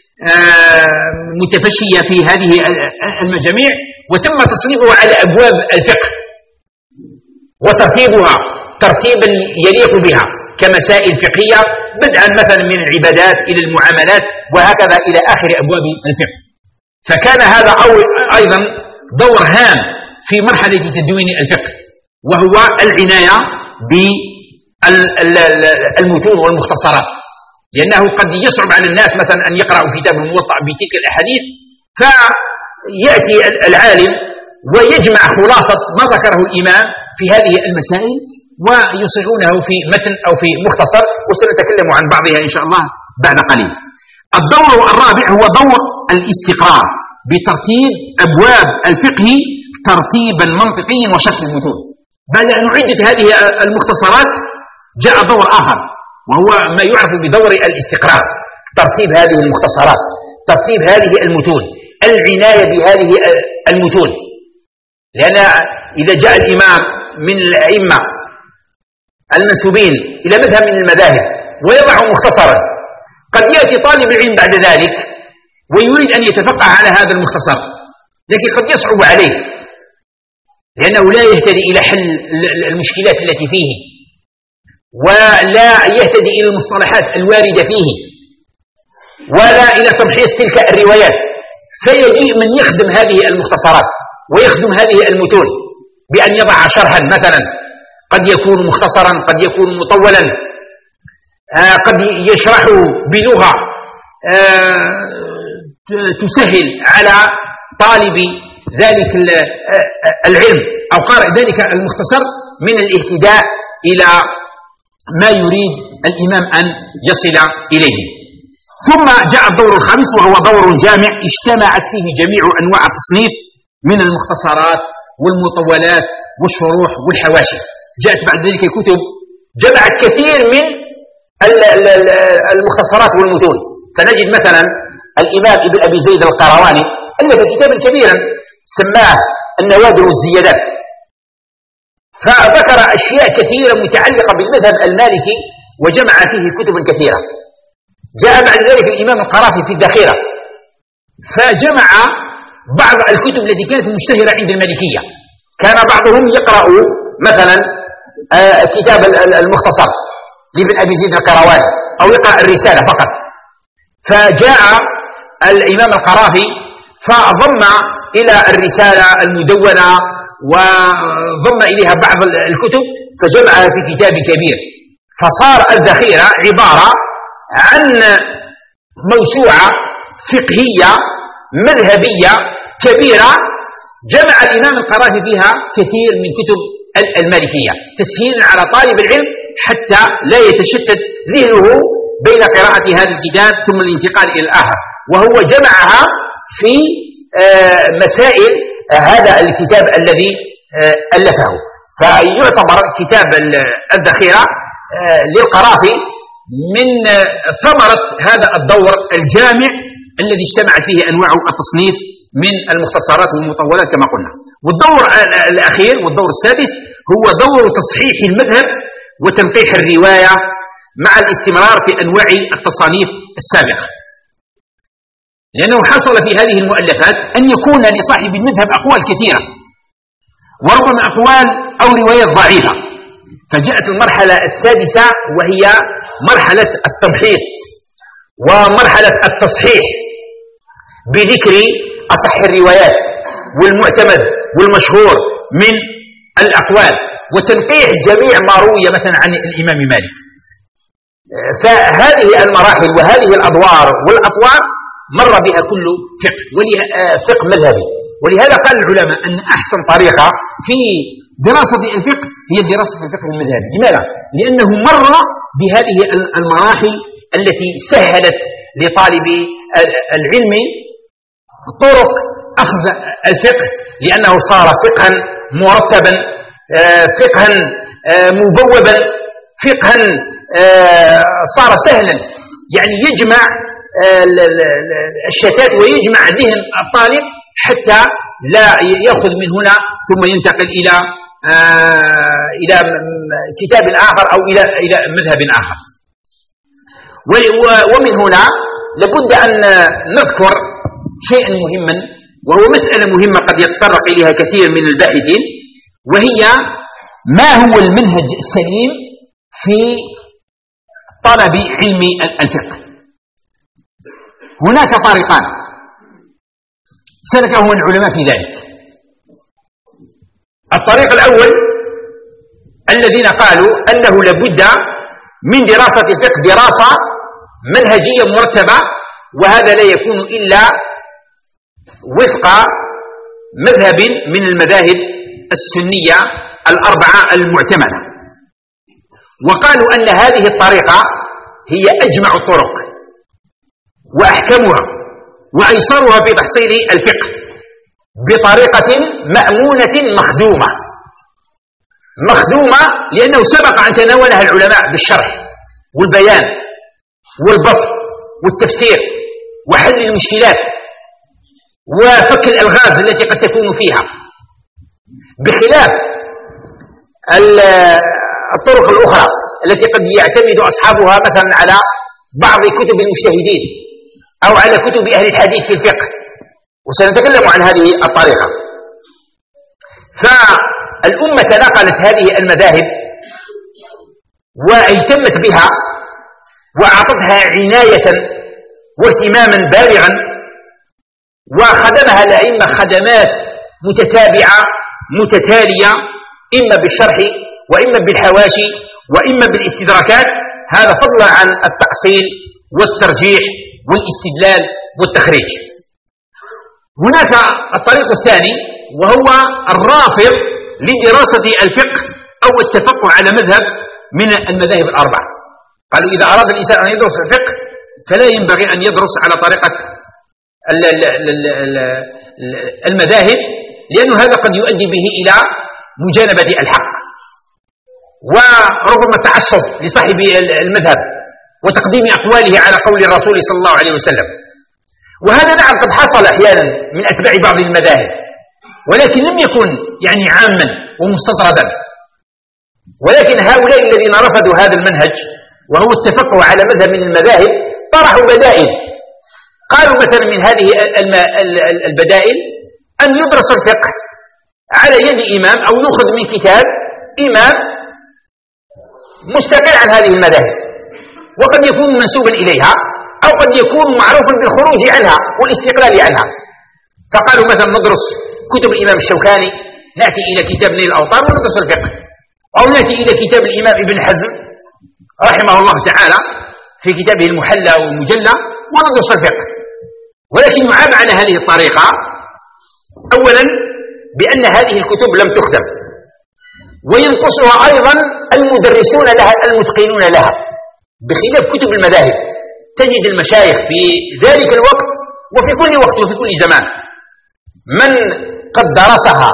متفشية في هذه المجاميع، وتم تصنيفها على أبواب الفقه وترتيبها ترتيبا يليق بها كمسائل فقهية، بدءا مثلا من العبادات إلى المعاملات وهكذا إلى آخر أبواب الفقه. فكان هذا أيضا دور هام في مرحلة تدوين الفقه، وهو العناية بالمتون والمختصرات، لأنه قد يصعب على الناس مثلا أن يقرأوا كتاب الموطأ بتلك الأحاديث، فيأتي العالم ويجمع خلاصة ما ذكره الإمام في هذه المسائل ويصيغونه في متن أو في مختصر، وسنتكلم عن بعضها إن شاء الله بعد قليل. الدور الرابع هو دور الاستقرار بترتيب أبواب الفقه ترتيبا منطقيا وشكل المتون. بعد أن عدت هذه المختصرات جاء دور آخر، وهو ما يعرف بدور الاستقرار، ترتيب هذه المختصرات، ترتيب هذه المتون، العناية بهذه المتون. لأن إذا جاء الإمام من الأئمة المنسوبين إلى مذهب من المذاهب ويضع مختصرا، قد يأتي طالب العلم بعد ذلك ويريد أن يتفقه على هذا المختصر، لكن قد يصعب عليه لأنه لا يهتدي إلى حل المشكلات التي فيه، ولا يهتدي إلى المصطلحات الواردة فيه، ولا إلى تمحيص تلك الروايات، فيجيء من يخدم هذه المختصرات ويخدم هذه المتون بأن يضع شرحا مثلا، قد يكون مختصرا قد يكون مطولا، قد يشرح بلغة تسهل على طالب ذلك العلم أو قارئ ذلك المختصر من الاهتداء إلى ما يريد الإمام أن يصل إليه. ثم جاء الدور الخامس وهو دور جامع اجتمعت فيه جميع أنواع التصنيف من المختصرات والمطولات والشروح والحواشي. جاءت بعد ذلك كتب جمعت كثير من المختصرات والمتون، فنجد مثلا الإمام ابن أبي زيد القيرواني ألف كتابا كبيرا سماه النوادر والزيادات، فذكر أشياء كثيرة متعلقة بالمذهب المالكي وجمع فيه كتبا كثيرة. جاء بعد ذلك الإمام القرافي في الذخيرة فجمع بعض الكتب التي كانت مشتهرة عند المالكية. كان بعضهم يقرأ مثلا كتاب المختصر لابن أبي زيد القيرواني أو يقرأ الرسالة فقط، فجاء الإمام القرافي فضم إلى الرسالة المدونة وضم إليها بعض الكتب فجمعها في كتاب كبير، فصار الذخيرة عبارة عن موسوعة فقهية مذهبية كبيرة جمع الإمام القرافي فيها كثير من كتب المالكية تسهيلا على طالب العلم حتى لا يتشتت ذهنه بين قراءة هذا الكتاب ثم الانتقال إلى الآخر، وهو جمعها في مسائل هذا الكتاب الذي ألفه. فيعتبر كتاب الذخيرة للقرافي من ثمرة هذا الدور الجامع الذي اجتمعت فيه أنواع التصنيف من المختصرات والمطولات كما قلنا. والدور الأخير والدور السادس هو دور تصحيح المذهب وتنقيح الرواية مع الاستمرار في أنواع التصانيف السابقة، لأنه حصل في هذه المؤلفات أن يكون لصاحب المذهب أقوال كثيرة وربما أقوال أو روايات ضعيفة، فجاءت المرحلة السادسة وهي مرحلة التمحيص ومرحلة التصحيح بذكر أصح الروايات والمعتمد والمشهور من الأقوال وتنقيح جميع ما روي مثلا عن الإمام مالك. فهذه المراحل وهذه الأدوار والأطوار مر بها كل فقه فقه مذهبي، ولهذا قال العلماء أن أحسن طريقة في دراسة الفقه هي دراسة الفقه المذهبي. لماذا؟ لأنه مر بهذه المراحل التي سهلت لطالب العلم طرق أخذ الفقه، لأنه صار فقها مرتبا، فقها مبوبا، فقها صار سهلا، يعني يجمع الشتات ويجمع ذهن الطالب حتى لا يأخذ من هنا ثم ينتقل إلى إلى كتاب آخر أو إلى إلى مذهب آخر. ومن هنا لابد أن نذكر شيئا مهما، وهو مسألة مهمة قد يتطرق إليها كثير من الباحثين، وهي ما هو المنهج السليم في طلب علم الفقه. هناك طريقان سلكهما العلماء في ذلك. الطريق الأول الذين قالوا أنه لابد من دراسة الفقه دراسة منهجية مرتبة، وهذا لا يكون إلا وفق مذهب من المذاهب السنية الأربعة المعتمدة، وقالوا أن هذه الطريقة هي أجمع الطرق وأحكمها وأيسرها في تحصيل الفقه بطريقة مأمونة مخدومة. مخدومة لأنه سبق أن تناولها العلماء بالشرح والبيان والبسط والتفسير وحل المشكلات وفك الألغاز التي قد تكون فيها، بخلاف الطرق الأخرى التي قد يعتمد أصحابها مثلا على بعض كتب المجتهدين أو على كتب أهل الحديث في الفقه، وسنتكلم عن هذه الطريقة. فالأمة تناقلت هذه المذاهب واهتمت بها وأعطتها عناية واهتماما بالغا، وخدمها الأئمة خدمات متتابعة متتالية، إما بالشرح وإما بالحواشي وإما بالاستدراكات، هذا فضلا عن التأصيل والترجيح والاستدلال والتخريج. هناك الطريق الثاني وهو الرافض لدراسة الفقه أو التفقه على مذهب من المذاهب الأربعة. قالوا إذا أراد الإنسان أن يدرس الفقه فلا ينبغي أن يدرس على طريقة المذاهب، لأن هذا قد يؤدي به إلى مجانبة الحق وربما تعصب لصاحب المذهب وتقديم أقواله على قول الرسول صلى الله عليه وسلم. وهذا نعم قد حصل أحيانا من أتباع بعض المذاهب، ولكن لم يكن يعني عاما ومستطردا. ولكن هؤلاء الذين رفضوا هذا المنهج وهو التفقه على مذهب من المذاهب طرحوا بدائل. قالوا مثلا من هذه البدائل أن يدرس الفقه على يد إمام أو يأخذ من كتاب إمام مستقل عن هذه المذاهب، وقد يكون منسوبا إليها أو قد يكون معروفا بالخروج عنها والاستقلال عنها. فقالوا مثلا ندرس كتب الإمام الشوكاني، نأتي إلى كتاب نيل الأوطار وندرس الفقه، أو نأتي إلى كتاب الإمام ابن حزم رحمه الله تعالى في كتابه المحلى والمجلى وندرس الفقه. ولكن يعاب على هذه الطريقة أولا بأن هذه الكتب لم تخدم، وينقصها أيضا المدرسون لها المتقنون لها، بخلاف كتب المذاهب. تجد المشايخ في ذلك الوقت وفي كل وقت وفي كل زمان من قد درسها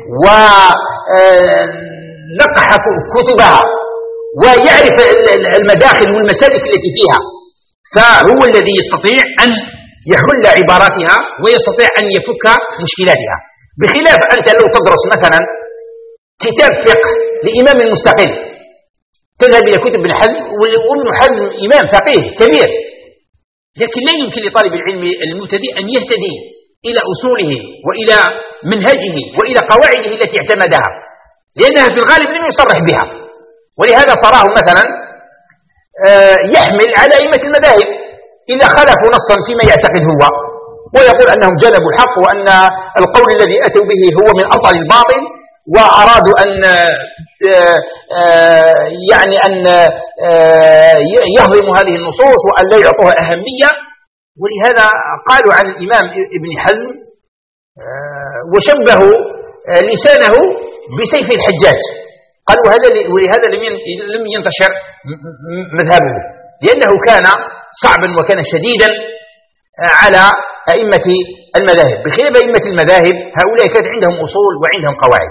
ونقح كتبها ويعرف المداخل والمسالك التي فيها، فهو الذي يستطيع أن يحل عباراتها ويستطيع أن يفك مشكلاتها. بخلاف أنت لو تدرس مثلا كتاب فقه لإمام مستقل تذهب إلى كتب ابن حزم، وابن حزم إمام فقيه كبير، لكن لا يمكن لطالب العلم المبتدئ أن يهتدي إلى أصوله وإلى منهجه وإلى قواعده التي اعتمدها، لأنها في الغالب لم يصرح بها. ولهذا تراه مثلا يحمل على أئمة المذاهب إذا خالفوا نصا فيما يعتقد هو، ويقول أنهم جلبوا الحق، وأن القول الذي أتوا به هو من أبطل الباطل، وأرادوا أن يعني أن يهضموا هذه النصوص وأن لا يعطوها أهمية. ولهذا قالوا عن الإمام ابن حزم وشبهوا لسانه بسيف الحجاج، قالوا ولهذا لم ينتشر مذهبه، لأنه كان صعبا وكان شديدا على أئمة المذاهب، بخلاف أئمة المذاهب هؤلاء كانت عندهم أصول وعندهم قواعد.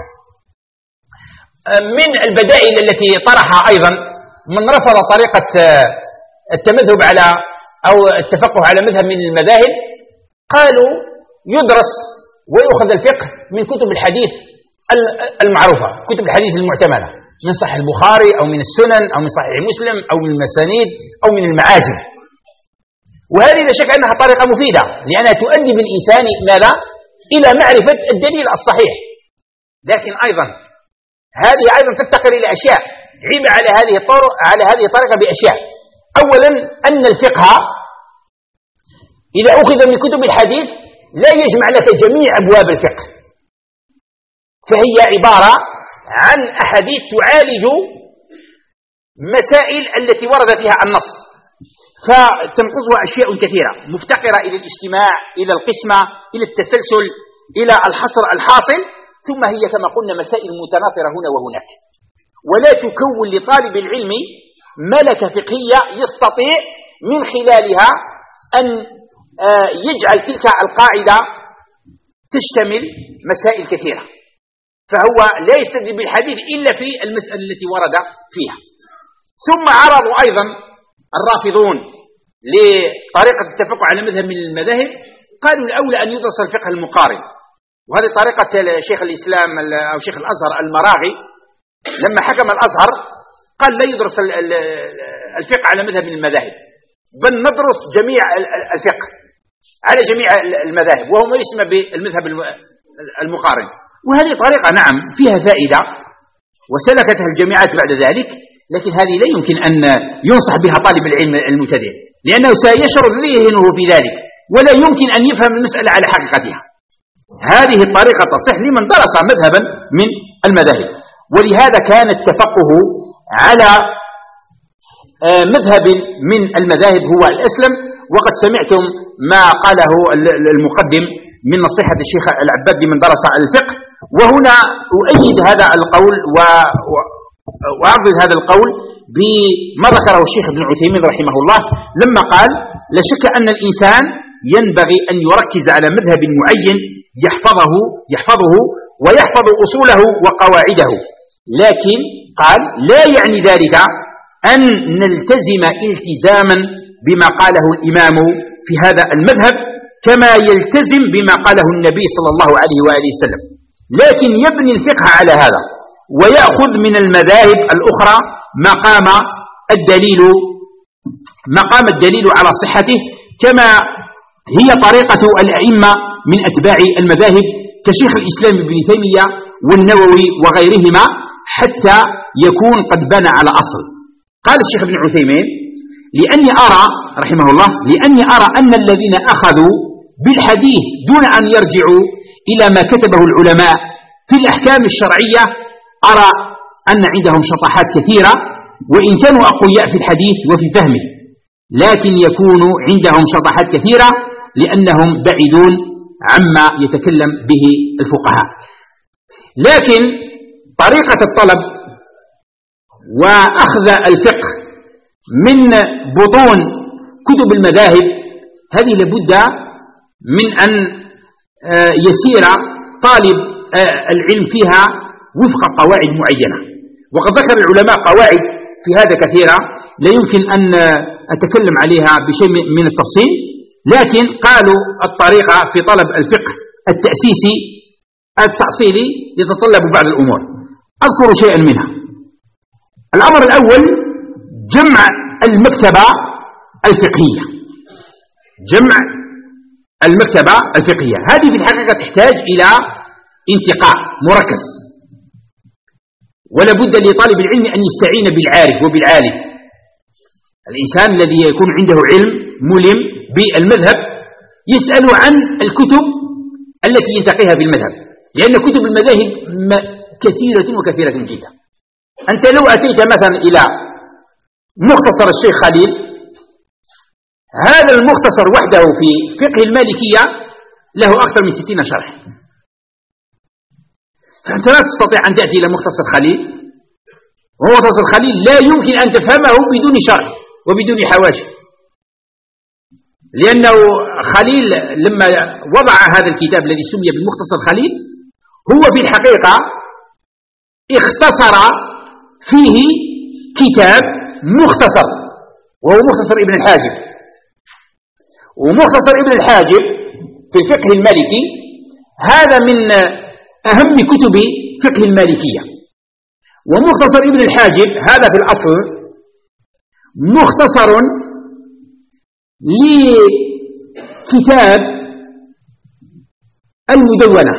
من البدائل التي طرحها أيضا من رفض طريقة التمذهب على أو التفقه على مذهب من المذاهب، قالوا يدرس ويؤخذ الفقه من كتب الحديث المعروفة، كتب الحديث المعتمدة، من صحيح البخاري أو من السنن أو من صحيح مسلم أو من المسانيد أو من المعاجم. وهذه لا شك أنها طريقة مفيدة، لأنها تؤدي بالإنسان ماذا؟ إلى معرفة الدليل الصحيح. لكن أيضا هذه أيضا تفتقر إلى أشياء، عيب على هذه الطرق على هذه الطريقة بأشياء. أولا أن الفقه إذا أخذ من كتب الحديث لا يجمع لك جميع أبواب الفقه، فهي عبارة عن أحاديث تعالج مسائل التي ورد فيها النص، فتنقصها أشياء كثيرة مفتقرة إلى الاجتماع، إلى القسمة، إلى التسلسل، إلى الحصر الحاصل، ثم هي كما قلنا مسائل متناثرة هنا وهناك، ولا تكون لطالب العلم ملكة فقهية يستطيع من خلالها أن يجعل تلك القاعدة تشتمل مسائل كثيرة، فهو لا يستدل بالحديث إلا في المسألة التي ورد فيها. ثم عرضوا أيضا الرافضون لطريقة التفقه على مذهب من المذاهب، قالوا الأولى أن يدرس الفقه المقارن، وهذه طريقة شيخ الإسلام أو شيخ الأزهر المراغي لما حكم الأزهر، قال لا يدرس الفقه على مذهب من المذاهب، بل ندرس جميع الفقه على جميع المذاهب، وهو ما يسمى بالمذهب المقارن. وهذه طريقة نعم فيها فائدة وسلكتها الجامعات بعد ذلك، لكن هذه لا يمكن أن ينصح بها طالب العلم المبتدئ، لأنه سيشرد ذهنه في ذلك ولا يمكن أن يفهم المسألة على حقيقتها. هذه الطريقة تصح لمن درس مذهبا من المذاهب. ولهذا كان التفقه على مذهب من المذاهب هو الأسلم. وقد سمعتم ما قاله المقدم من نصيحة الشيخ العباد لمن درس الفقه، وهنا أؤيد هذا القول وأعرض هذا القول بما ذكره الشيخ ابن عثيمين رحمه الله لما قال: لا شك أن الإنسان ينبغي أن يركز على مذهب معين يحفظه يحفظه ويحفظ أصوله وقواعده، لكن قال لا يعني ذلك أن نلتزم التزاما بما قاله الإمام في هذا المذهب كما يلتزم بما قاله النبي صلى الله عليه وآله وسلم، لكن يبني الفقه على هذا ويأخذ من المذاهب الأخرى مقام الدليل مقام الدليل على صحته، كما هي طريقة الأئمة من أتباع المذاهب كشيخ الإسلام ابن تيمية والنووي وغيرهما، حتى يكون قد بنى على أصل. قال الشيخ ابن عثيمين: لأني أرى رحمه الله لأني أرى أن الذين أخذوا بالحديث دون أن يرجعوا إلى ما كتبه العلماء في الأحكام الشرعية، أرى أن عندهم شطحات كثيرة، وإن كانوا أقوياء في الحديث وفي فهمه، لكن يكون عندهم شطحات كثيرة لأنهم بعيدون عما يتكلم به الفقهاء. لكن طريقة الطلب وأخذ الفقه من بطون كتب المذاهب هذه لابد من أن يسير طالب العلم فيها وفق قواعد معينة، وقد ذكر العلماء قواعد في هذا كثيرة لا يمكن أن أتكلم عليها بشيء من التفصيل، لكن قالوا الطريقة في طلب الفقه التأسيسي التأصيلي يتطلب بعض الأمور. أذكر شيئا منها. الأمر الأول جمع المكتبة الفقهية. جمع المكتبة الفقهية هذه في الحقيقة تحتاج إلى انتقاء مركز، ولا بد لطالب العلم أن يستعين بالعارف وبالعالم. الإنسان الذي يكون عنده علم ملم بالمذهب يسأل عن الكتب التي ينتقيها في المذهب، لأن كتب المذاهب كثيرة وكثيرة جدا. أنت لو أتيت مثلا إلى مختصر الشيخ خليل، هذا المختصر وحده في فقه المالكية له أكثر من ستين شرح، فأنت لا تستطيع أن تأتي إلى مختصر خليل، ومختصر خليل لا يمكن أن تفهمه بدون شرح وبدون حواشي، لأنه خليل لما وضع هذا الكتاب الذي سمي بالمختصر خليل هو في الحقيقة اختصر فيه كتاب مختصر وهو مختصر ابن الحاجب. ومختصر ابن الحاجب في الفقه المالكي هذا من أهم كتب فقه المالكية. ومختصر ابن الحاجب هذا في الأصل مختصر لكتاب المدونة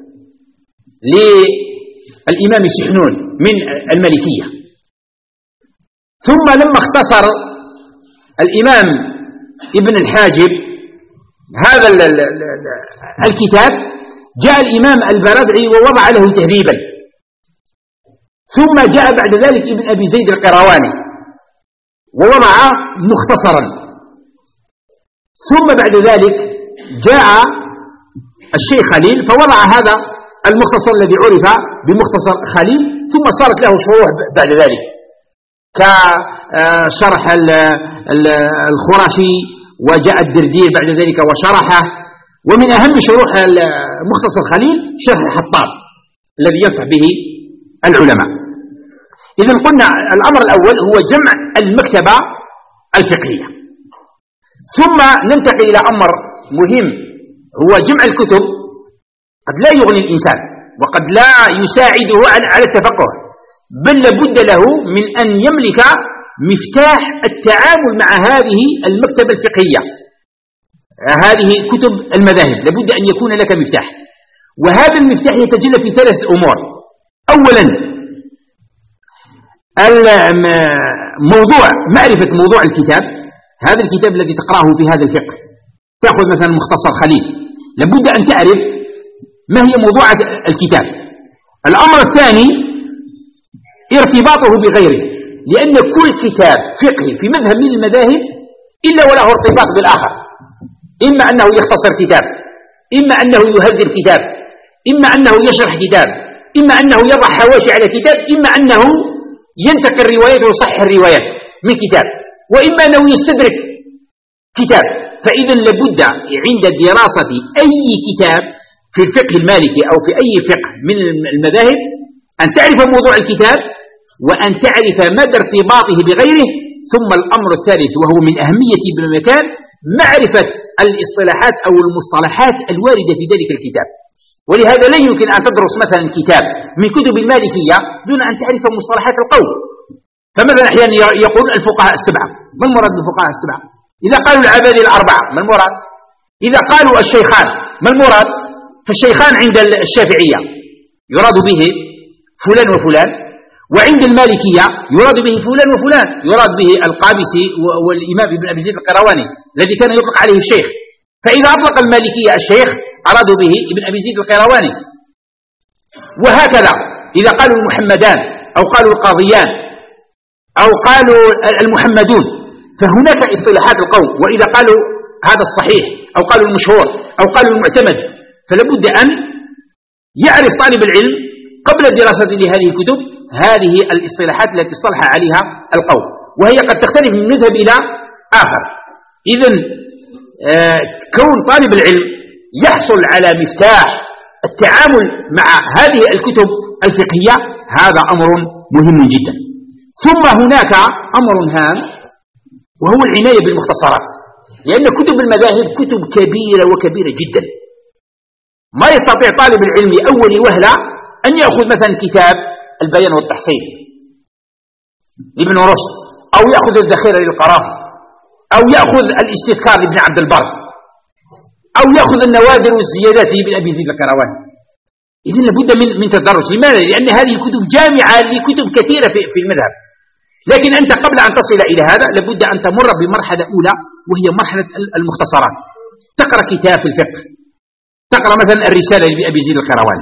للإمام السحنون من المالكية. ثم لما اختصر الإمام ابن الحاجب هذا الكتاب جاء الإمام البرادعي ووضع له تهذيبا، ثم جاء بعد ذلك ابن أبي زيد القيرواني ووضع مختصرا، ثم بعد ذلك جاء الشيخ خليل فوضع هذا المختصر الذي عرف بمختصر خليل، ثم صارت له شروح بعد ذلك كشرح الخراشي، وجاء الدردير بعد ذلك وشرحه. ومن أهم شروح مختصر خليل شرح الحطاب الذي ينصح به العلماء. إذن قلنا الأمر الأول هو جمع المكتبة الفقهية، ثم ننتقل إلى أمر مهم هو جمع الكتب. قد لا يغني الإنسان وقد لا يساعده على التفقه، بل لابد له من أن يملك مفتاح التعامل مع هذه المكتبة الفقهية، هذه كتب المذاهب لابد أن يكون لك مفتاح. وهذا المفتاح يتجلى في ثلاث أمور. أولا موضوع معرفة موضوع الكتاب، هذا الكتاب الذي تقرأه في هذا الفقه، تأخذ مثلا مختصر خليل لابد أن تعرف ما هي موضوعات الكتاب. الأمر الثاني ارتباطه بغيره، لأن كل كتاب فقهي في مذهب من المذاهب إلا وله ارتباط بالآخر، إما أنه يختصر كتاب، إما أنه يهذب كتاب، إما أنه يشرح كتاب، إما أنه يضع حواشي على كتاب، إما أنه ينتقل الروايات ويصحح الروايات من كتاب، وإما أنه يستدرك كتاب. فإذا لابد عند دراسة أي كتاب في الفقه المالكي أو في أي فقه من المذاهب أن تعرف موضوع الكتاب وأن تعرف مدى ارتباطه بغيره. ثم الأمر الثالث وهو من أهمية بمكان معرفة الاصطلاحات أو المصطلحات الواردة في ذلك الكتاب. ولهذا لا يمكن أن تدرس مثلا كتاب من كتب المالكية دون أن تعرف مصطلحات القول. فمثلا أحيانا يقول الفقهاء السبعة، ما المراد بالفقهاء السبعة؟ إذا قالوا العبادي الأربعة ما المراد؟ إذا قالوا الشيخان ما المراد؟ فالشيخان عند الشافعية يراد به فلان وفلان، وعند المالكية يراد به فلان وفلان، يراد به القابسي والإمام ابن أبي زيد القيرواني الذي كان يطلق عليه الشيخ. فإذا أطلق المالكية الشيخ أرادوا به ابن أبي زيد القيرواني. وهكذا إذا قالوا المحمدان أو قالوا القاضيان أو قالوا المحمدون فهناك اصطلاحات القوم. وإذا قالوا هذا الصحيح أو قالوا المشهور أو قالوا المعتمد، فلابد أن يعرف طالب العلم قبل الدراسة لهذه الكتب هذه الاصطلاحات التي اصطلح عليها القوم، وهي قد تختلف من مذهب إلى آخر. إذن آه كون طالب العلم يحصل على مفتاح التعامل مع هذه الكتب الفقهية هذا أمر مهم جدا. ثم هناك أمر هام وهو العناية بالمختصرات، لأن كتب المذاهب كتب كبيرة وكبيرة جدا. ما يستطيع طالب العلم أول وهلة أن يأخذ مثلا كتاب البيان والتحصيل لابن رشد، أو يأخذ الذخيرة للقرافي، أو يأخذ الاستذكار لابن عبد البر، أو يأخذ النوادر والزيادات لابن أبي زيد القيرواني. إذن لابد من من تدرج. لماذا؟ لأن هذه الكتب جامعة لكتب كثيرة في في المذهب. لكن أنت قبل أن تصل إلى هذا لابد أن تمر بمرحلة أولى، وهي مرحلة المختصرات. تقرأ كتاب في الفقه، تقرأ مثلا الرسالة لأبي زيد القيرواني.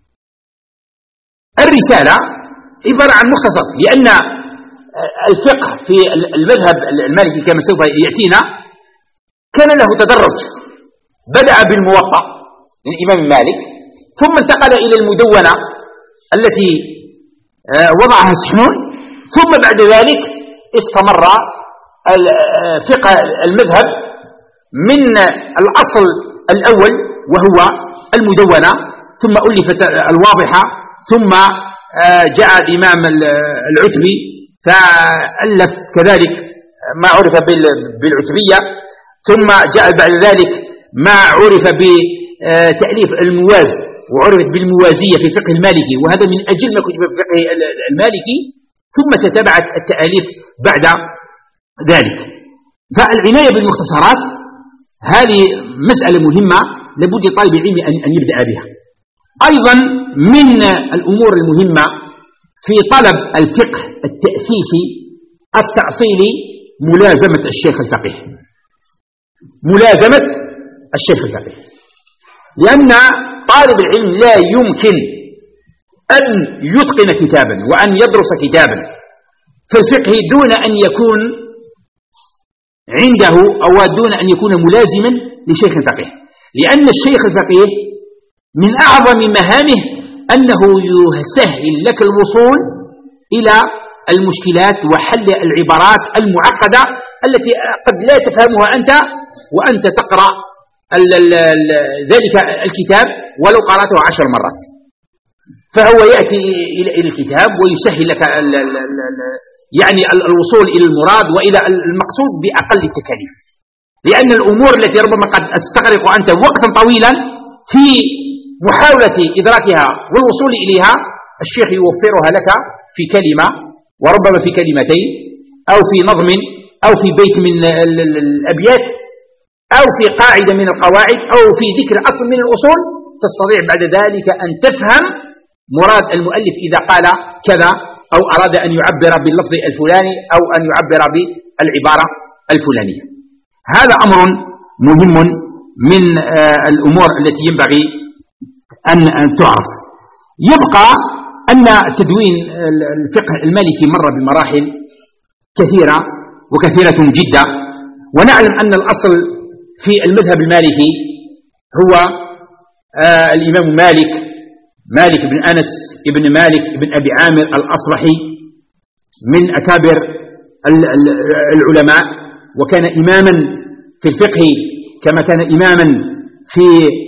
الرسالة عبارة عن مختصر، لأن الفقه في المذهب المالكي كما سوف يأتينا كان له تدرج. بدأ بالموطأ للإمام مالك، ثم انتقل إلى المدونة التي وضعها سحنون، ثم بعد ذلك استمر فقه المذهب من الأصل الأول وهو المدونة، ثم ألفت الواضحة، ثم جاء الإمام العتبي فألف كذلك ما عرف بالعتبية، ثم جاء بعد ذلك ما عرف بتأليف المواز وعرفت بالموازية في فقه المالكي، وهذا من أجل ما كتب في فقه المالكي، ثم تتبعت التأليف بعد ذلك. فالعناية بالمختصرات هذه مسألة مهمة لابد طالب العلم أن يبدأ بها. أيضا من الأمور المهمة في طلب الفقه التأسيسي التأصيلي ملازمة الشيخ الفقيه، ملازمة الشيخ الفقيه، لأن طالب العلم لا يمكن أن يتقن كتابا وأن يدرس كتابا في الفقه دون أن يكون عنده أو دون أن يكون ملازما لشيخ فقيه، لأن الشيخ الفقيه من أعظم مهامه أنه يسهل لك الوصول إلى المشكلات وحل العبارات المعقدة التي قد لا تفهمها أنت وأنت تقرأ ذلك الكتاب ولو قرأته عشر مرات. فهو يأتي إلى الكتاب ويسهل لك يعني الوصول إلى المراد وإلى المقصود بأقل التكاليف، لأن الأمور التي ربما قد استغرق أنت وقتا طويلا في محاولة إدراكها والوصول إليها، الشيخ يوفرها لك في كلمة وربما في كلمتين أو في نظم أو في بيت من الأبيات أو في قاعدة من القواعد أو في ذكر أصل من الأصول، تستطيع بعد ذلك أن تفهم مراد المؤلف إذا قال كذا أو أراد أن يعبر باللفظ الفلاني أو أن يعبر بالعبارة الفلانية. هذا أمر مهم من الأمور التي ينبغي أن تعرف. يبقى أن تدوين الفقه المالكي مر بمراحل كثيرة وكثيرة جدا، ونعلم أن الأصل في المذهب المالكي هو آه الإمام مالك مالك بن أنس ابن مالك بن أبي عامر الأصبحي من أكابر العلماء، وكان إماما في الفقه كما كان إماما في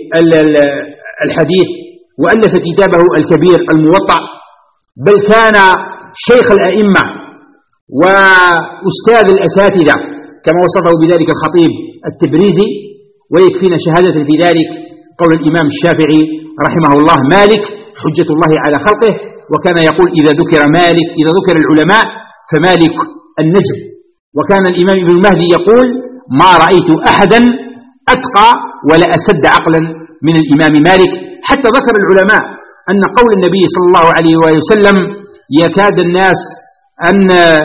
الحديث، وألف كتابه الكبير الموطأ، بل كان شيخ الأئمة وأستاذ الأساتذة كما وصفه بذلك الخطيب التبريزي. ويكفينا شهادة في ذلك قول الإمام الشافعي رحمه الله: مالك حجة الله على خلقه. وكان يقول إذا ذكر مالك إذا ذكر العلماء فمالك النجم. وكان الإمام ابن المهدي يقول: ما رأيت أحدا أتقى ولا أسد عقلا من الإمام مالك. حتى ذكر العلماء أن قول النبي صلى الله عليه وسلم: يكاد الناس أن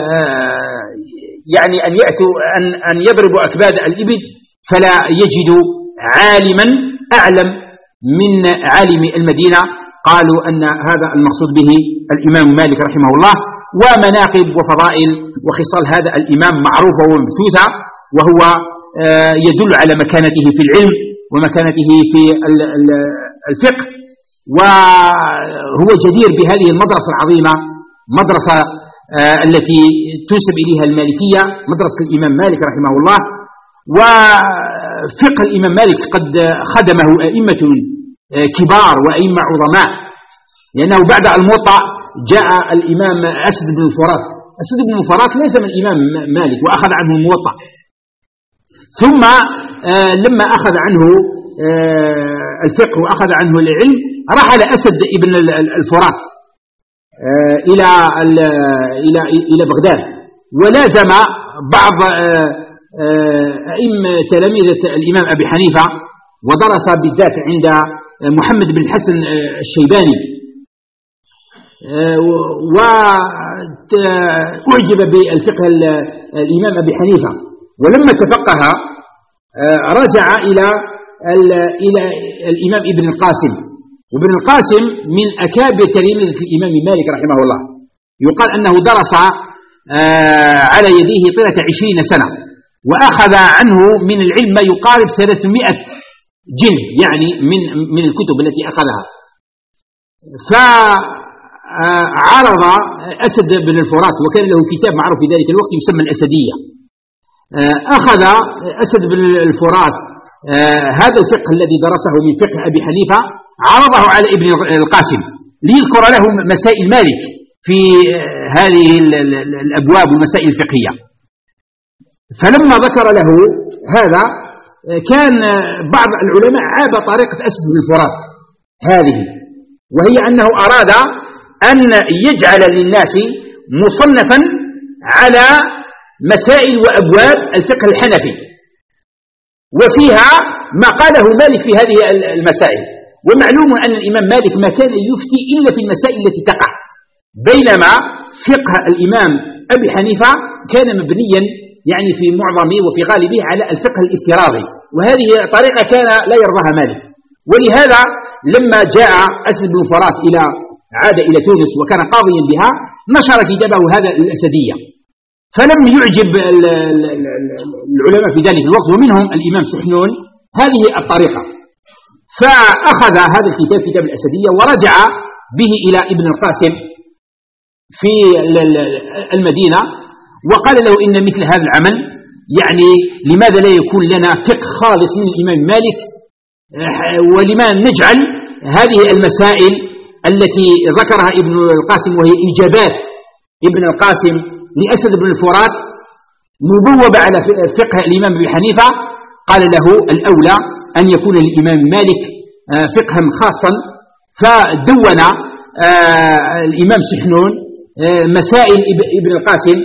يعني أن يأتوا أن أن يضربوا أكباد الإبل فلا يجدوا عالما أعلم من عالم المدينة. قالوا أن هذا المقصود به الإمام مالك رحمه الله. ومناقب وفضائل وخصال هذا الإمام معروفة ومبثوثة، وهو يدل على مكانته في العلم ومكانته في الفقه، وهو جدير بهذه المدرسة العظيمة، مدرسة التي تنسب إليها المالكية، مدرسة الإمام مالك رحمه الله. وفقه الإمام مالك قد خدمه أئمة كبار وأئمة عظماء، لأنه بعد الموطأ جاء الإمام أسد بن الفرات. أسد بن الفرات ليس من الإمام مالك وأخذ عنه الموطأ، ثم لما أخذ عنه الفقه وأخذ عنه العلم رحل أسد بن الفرات إلى إلى إلى بغداد، ولازم بعض أئمة تلاميذ الإمام أبي حنيفة، ودرس بالذات عند محمد بن الحسن الشيباني، وأعجب بالفقه الإمام أبي حنيفة، ولما تفقه رجع إلى إلى الإمام ابن القاسم، وابن القاسم من أكابر تلاميذ الإمام مالك رحمه الله، يقال أنه درس على يديه طيلة عشرين سنة، وأخذ عنه من العلم ما يقارب ثلاثمائة جلد يعني من من الكتب التي أخذها. فعرض أسد بن الفرات، وكان له كتاب معروف في ذلك الوقت يسمى الأسدية. أخذ أسد بن الفرات هذا الفقه الذي درسه من فقه أبي حنيفة، عرضه على ابن القاسم ليذكر له مسائل مالك في هذه الأبواب والمسائل الفقهية. فلما ذكر له هذا كان بعض العلماء عاب طريقة أسد بن الفرات هذه، وهي أنه أراد أن يجعل للناس مصنفا على مسائل وأبواب الفقه الحنفي، وفيها ما قاله مالك في هذه المسائل. ومعلوم أن الإمام مالك ما كان يفتي إلا في المسائل التي تقع، بينما فقه الإمام أبي حنيفة كان مبنيا يعني في معظمه وفي غالبه على الفقه الافتراضي، وهذه طريقة كان لا يرضاها مالك. ولهذا لما جاء أسد بن فرات إلى عاد إلى تونس وكان قاضيا بها، نشر كتابه هذا الأسدية، فلم يعجب العلماء في ذلك الوقت، ومنهم الإمام سحنون هذه الطريقة، فأخذ هذا الكتاب كتاب الأسدية ورجع به إلى ابن القاسم في المدينة، وقال له إن مثل هذا العمل يعني لماذا لا يكون لنا فقه خالص من الإمام مالك، ولما نجعل هذه المسائل التي ذكرها ابن القاسم وهي إجابات ابن القاسم لأسد بن الفرات مبوبة على فقه الإمام أبي حنيفة. قال له الأولى أن يكون للإمام مالك فقها خاصا، فدون الإمام سحنون مسائل ابن القاسم،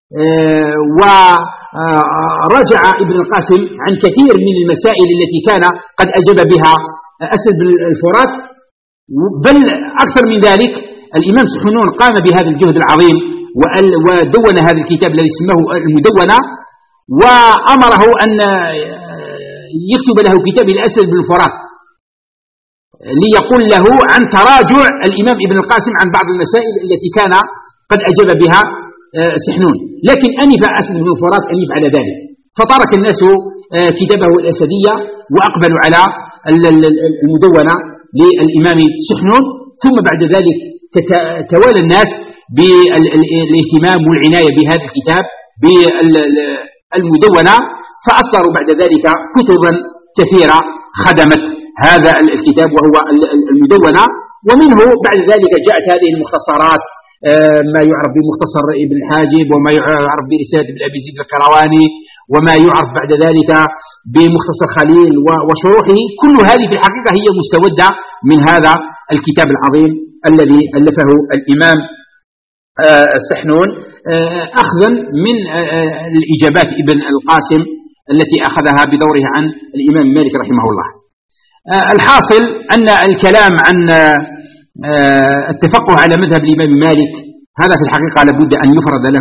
ورجع ابن القاسم عن كثير من المسائل التي كان قد أجاب بها أسد بن الفرات، بل أكثر من ذلك الإمام سحنون قام بهذا الجهد العظيم ودون هذا الكتاب الذي اسمه المدونة، وأمره أن يكتب له كتاب الأسد بن الفرات ليقول له عن تراجع الإمام ابن القاسم عن بعض المسائل التي كان قد أجاب بها سحنون، لكن أنف أسد بن الفرات أن يفعل ذلك، فترك الناس كتابه الأسدية وأقبلوا على المدونة للإمام سحنون. ثم بعد ذلك توالى الناس بالاهتمام والعناية بهذا الكتاب بالمدونة، فأصدروا بعد ذلك كتبا كثيرة خدمت هذا الكتاب وهو المدونة. ومنه بعد ذلك جاءت هذه المختصرات، ما يعرف بمختصر ابن الحاجب، وما يعرف برسالة ابن أبي زيد القيرواني، وما يعرف بعد ذلك بمختصر خليل وشروحه. كل هذه في الحقيقة هي مستودة من هذا الكتاب العظيم الذي ألفه الإمام السحنون، أخذا من الإجابات ابن القاسم التي أخذها بدوره عن الإمام مالك رحمه الله. الحاصل أن الكلام عن التفقه على مذهب الإمام مالك هذا في الحقيقة لابد أن يفرد له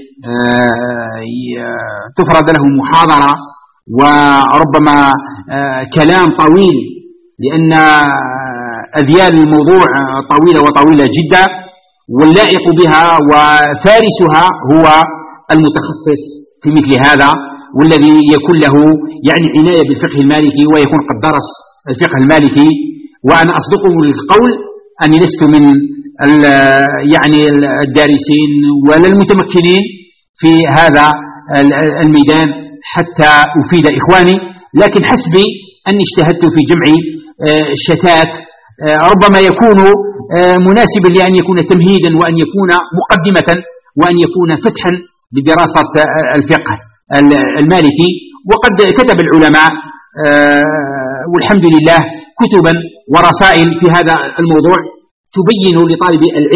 تفرد له محاضرة وربما كلام طويل، لأن أذيال الموضوع طويلة وطويلة جدا، واللائق بها وفارسها هو المتخصص في مثل هذا، والذي يكون له يعني عناية بالفقه المالكي ويكون قد درس الفقه المالكي. وأنا أصدقكم القول أني لست من يعني الدارسين ولا المتمكنين في هذا الميدان حتى أفيد إخواني، لكن حسبي أني اجتهدت في جمع شتات ربما يكون مناسبا لأن يكون تمهيدا، وأن يكون مقدمة، وأن يكون فتحا لدراسة الفقه المالكي. وقد كتب العلماء والحمد لله كتبا ورسائل في هذا الموضوع تبين لطالب العلم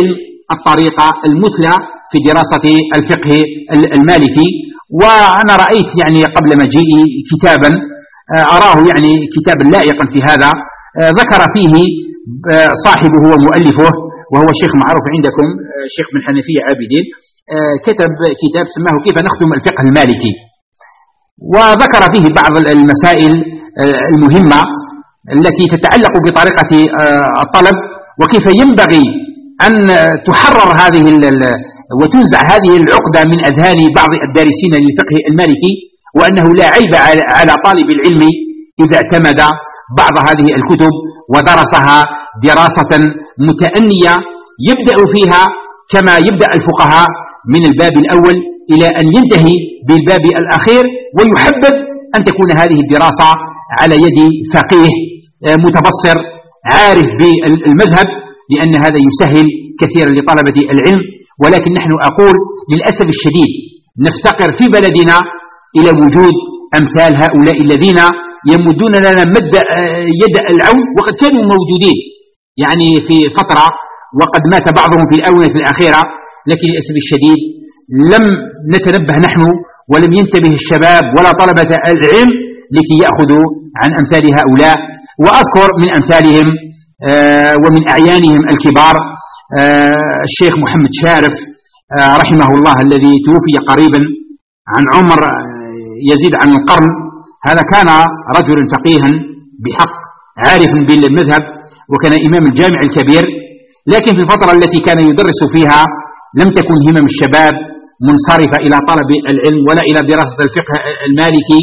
الطريقة المثلى في دراسة الفقه المالكي. وأنا رأيت يعني قبل مجيئي كتابا أراه يعني كتابا لائقا في هذا، ذكر فيه صاحبه ومؤلفه وهو شيخ معروف عندكم، شيخ من حنفية عابدين، كتب كتاب سماه كيف نختم الفقه المالكي، وذكر فيه بعض المسائل المهمة التي تتعلق بطريقة الطلب، وكيف ينبغي أن تحرر هذه وتنزع هذه العقدة من أذهان بعض الدارسين للفقه المالكي، وأنه لا عيب على طالب العلم إذا اعتمد بعض هذه الكتب ودرسها دراسة متأنية يبدأ فيها كما يبدأ الفقهاء من الباب الأول إلى أن ينتهي بالباب الأخير، ويحبذ أن تكون هذه الدراسة على يد فقيه متبصر عارف بالمذهب، لأن هذا يسهل كثيرا لطلبة العلم. ولكن نحن أقول للأسف الشديد نفتقر في بلدنا إلى وجود أمثال هؤلاء الذين يمدون لنا مد يد العون، وقد كانوا موجودين يعني في فترة وقد مات بعضهم في الآونة الأخيرة، لكن للأسف الشديد لم نتنبه نحن ولم ينتبه الشباب ولا طلبة العلم لكي يأخذوا عن أمثال هؤلاء. وأذكر من أمثالهم ومن أعيانهم الكبار الشيخ محمد شارف رحمه الله الذي توفي قريبا عن عمر يزيد عن القرن. هذا كان رجل فقيها بحق عارف بالمذهب، وكان إمام الجامع الكبير، لكن في الفترة التي كان يدرس فيها لم تكن همم الشباب منصرفة إلى طلب العلم ولا إلى دراسة الفقه المالكي،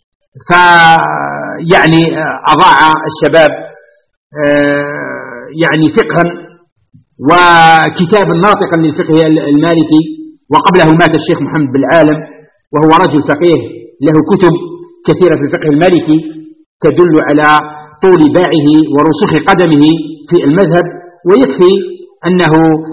فيعني أضاع الشباب يعني فقها وكتابا ناطقا للفقه المالكي. وقبله مات الشيخ محمد بالعالم وهو رجل فقيه له كتب كثيرة في الفقه المالكي تدل على طول باعه ورسوخ قدمه في المذهب، ويكفي أنه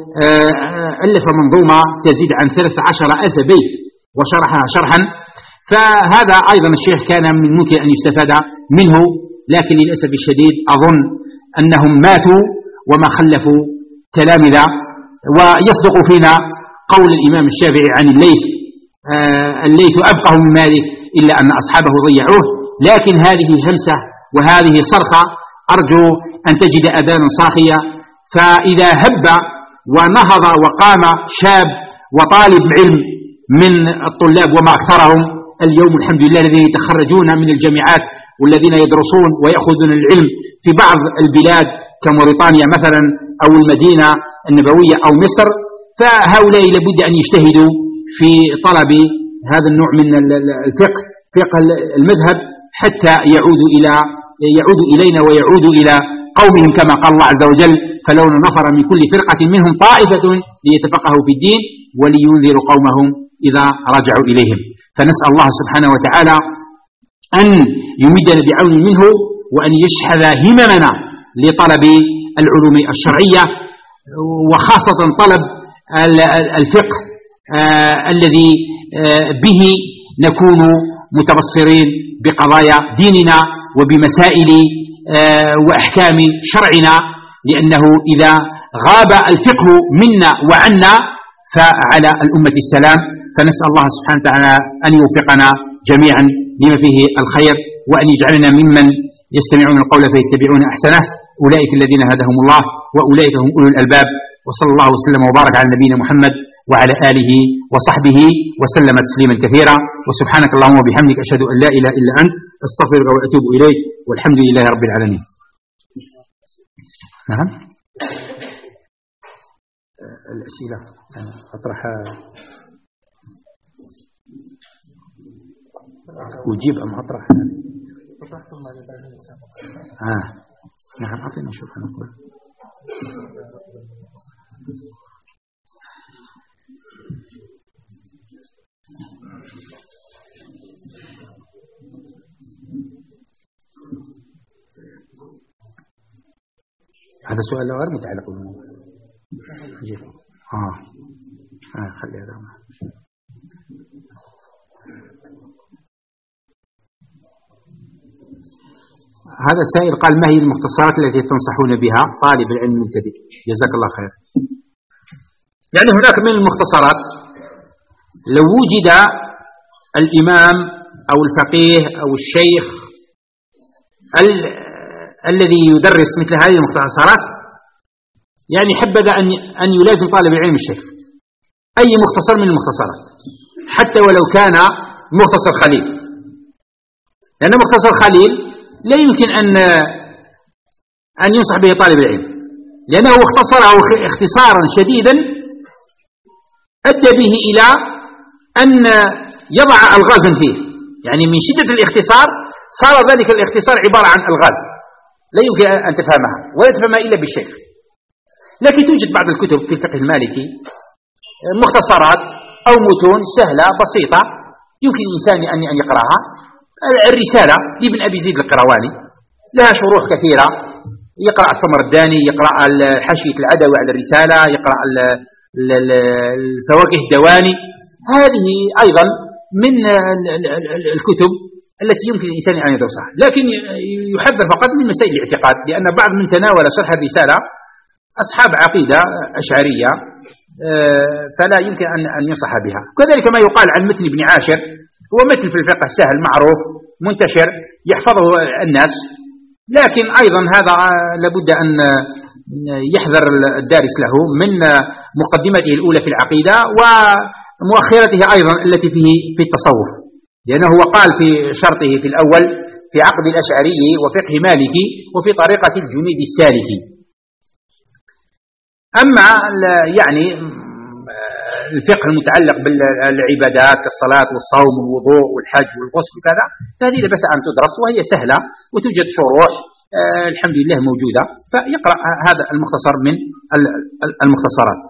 ألف منظومة تزيد عن ثلاثة عشر ألف بيت وشرحها شرحا. فهذا أيضا الشيخ كان من ممكن أن يستفاد منه، لكن للأسف الشديد أظن أنهم ماتوا وما خلفوا تلامذة. ويصدق فينا قول الإمام الشافعي عن الليث الليث أبقه من مالك إلا أن أصحابه ضيعوه. لكن هذه همسة وهذه صرخة أرجو أن تجد أذانا صاخية، فإذا هب ونهض وقام شاب وطالب علم من الطلاب وما أكثرهم اليوم الحمد لله الذين يتخرجون من الجامعات والذين يدرسون ويأخذون العلم في بعض البلاد كموريطانيا مثلا أو المدينة النبوية أو مصر، فهؤلاء لابد أن يجتهدوا في طلب هذا النوع من الفقه فقه المذهب حتى يعودوا إلى يعودوا إلينا ويعودوا إلى قومهم كما قال الله عز وجل: فلولا نفر من كل فرقة منهم طائفة ليتفقهوا في الدين ولينذروا قومهم إذا رجعوا إليهم. فنسأل الله سبحانه وتعالى أن يمدنا بعون منه وأن يشحذ هممنا لطلب العلوم الشرعية، وخاصة طلب الفقه الذي به نكون متبصرين بقضايا ديننا وبمسائل وأحكام شرعنا، لأنه إذا غاب الفقه منا وعنا فعلى الأمة السلام. فنسأل الله سبحانه وتعالى أن يوفقنا جميعا لما فيه الخير، وأن يجعلنا ممن يستمعون القول فيتبعون أحسنه، أولئك الذين هداهم الله وأولئك هم أولو الألباب. وصلى الله وسلم وبارك على نبينا محمد وعلى آله وصحبه وسلم تسليما كثيرا. وسبحانك اللهم وبحمدك أشهد أن لا إله إلا أنت أستغفرك وأتوب إليك، والحمد لله رب العالمين. نعم الأسئلة أطرح أجيب أم أطرح؟ آه. نعم أعطينا نشوف نقول. هذا سؤال غير متعلق بالموضوع. آه. آه خلي هذا. هذا السائل قال: ما هي المختصرات التي تنصحون بها طالب العلم المبتدئ؟ جزاك الله خير. يعني هناك من المختصرات لو وجد الإمام أو الفقيه أو الشيخ ال... الذي يدرس مثل هذه المختصرات يعني حبذا أن أن يلازم طالب العلم الشيخ أي مختصر من المختصرات حتى ولو كان مختصر خليل، لأن مختصر خليل لا يمكن أن أن ينصح به طالب العلم، لأنه اختصره اختصارا شديدا أدى به إلى أن يضع ألغازا فيه، يعني من شدة الاختصار صار ذلك الاختصار عبارة عن ألغاز لا يمكن أن تفهمها ولا تفهمها إلا بالشيخ. لكن توجد بعض الكتب في الفقه المالكي مختصرات أو متون سهلة بسيطة يمكن الإنسان أن يقرأها. الرسالة لابن أبي زيد القرواني لها شروح كثيرة، يقرأ الثمر الداني، يقرأ حاشية العدوي على الرسالة، يقرأ الفواكه الدواني. هذه أيضا من الكتب التي يمكن الإنسان أن يدرسها، لكن يحذر فقط من مسائل الاعتقاد، لأن بعض من تناول شرح الرسالة أصحاب عقيدة أشعرية فلا يمكن أن ينصح بها. كذلك ما يقال عن متن ابن عاشر هو متن في الفقه سهل معروف منتشر يحفظه الناس، لكن أيضا هذا لابد أن يحذر الدارس له من مقدمته الأولى في العقيدة ومؤخرته أيضا التي فيه في التصوف، لأنه هو قال في شرطه في الأول في عقد الأشعري وفقه مالكي وفي طريقة الجنيد السالكي. أما يعني الفقه المتعلق بالعبادات كالصلاة والصوم والوضوء والحج والغسل وكذا فهذه لا بأس أن تدرس وهي سهلة وتوجد شروح آه الحمد لله موجودة، فيقرأ هذا المختصر من المختصرات.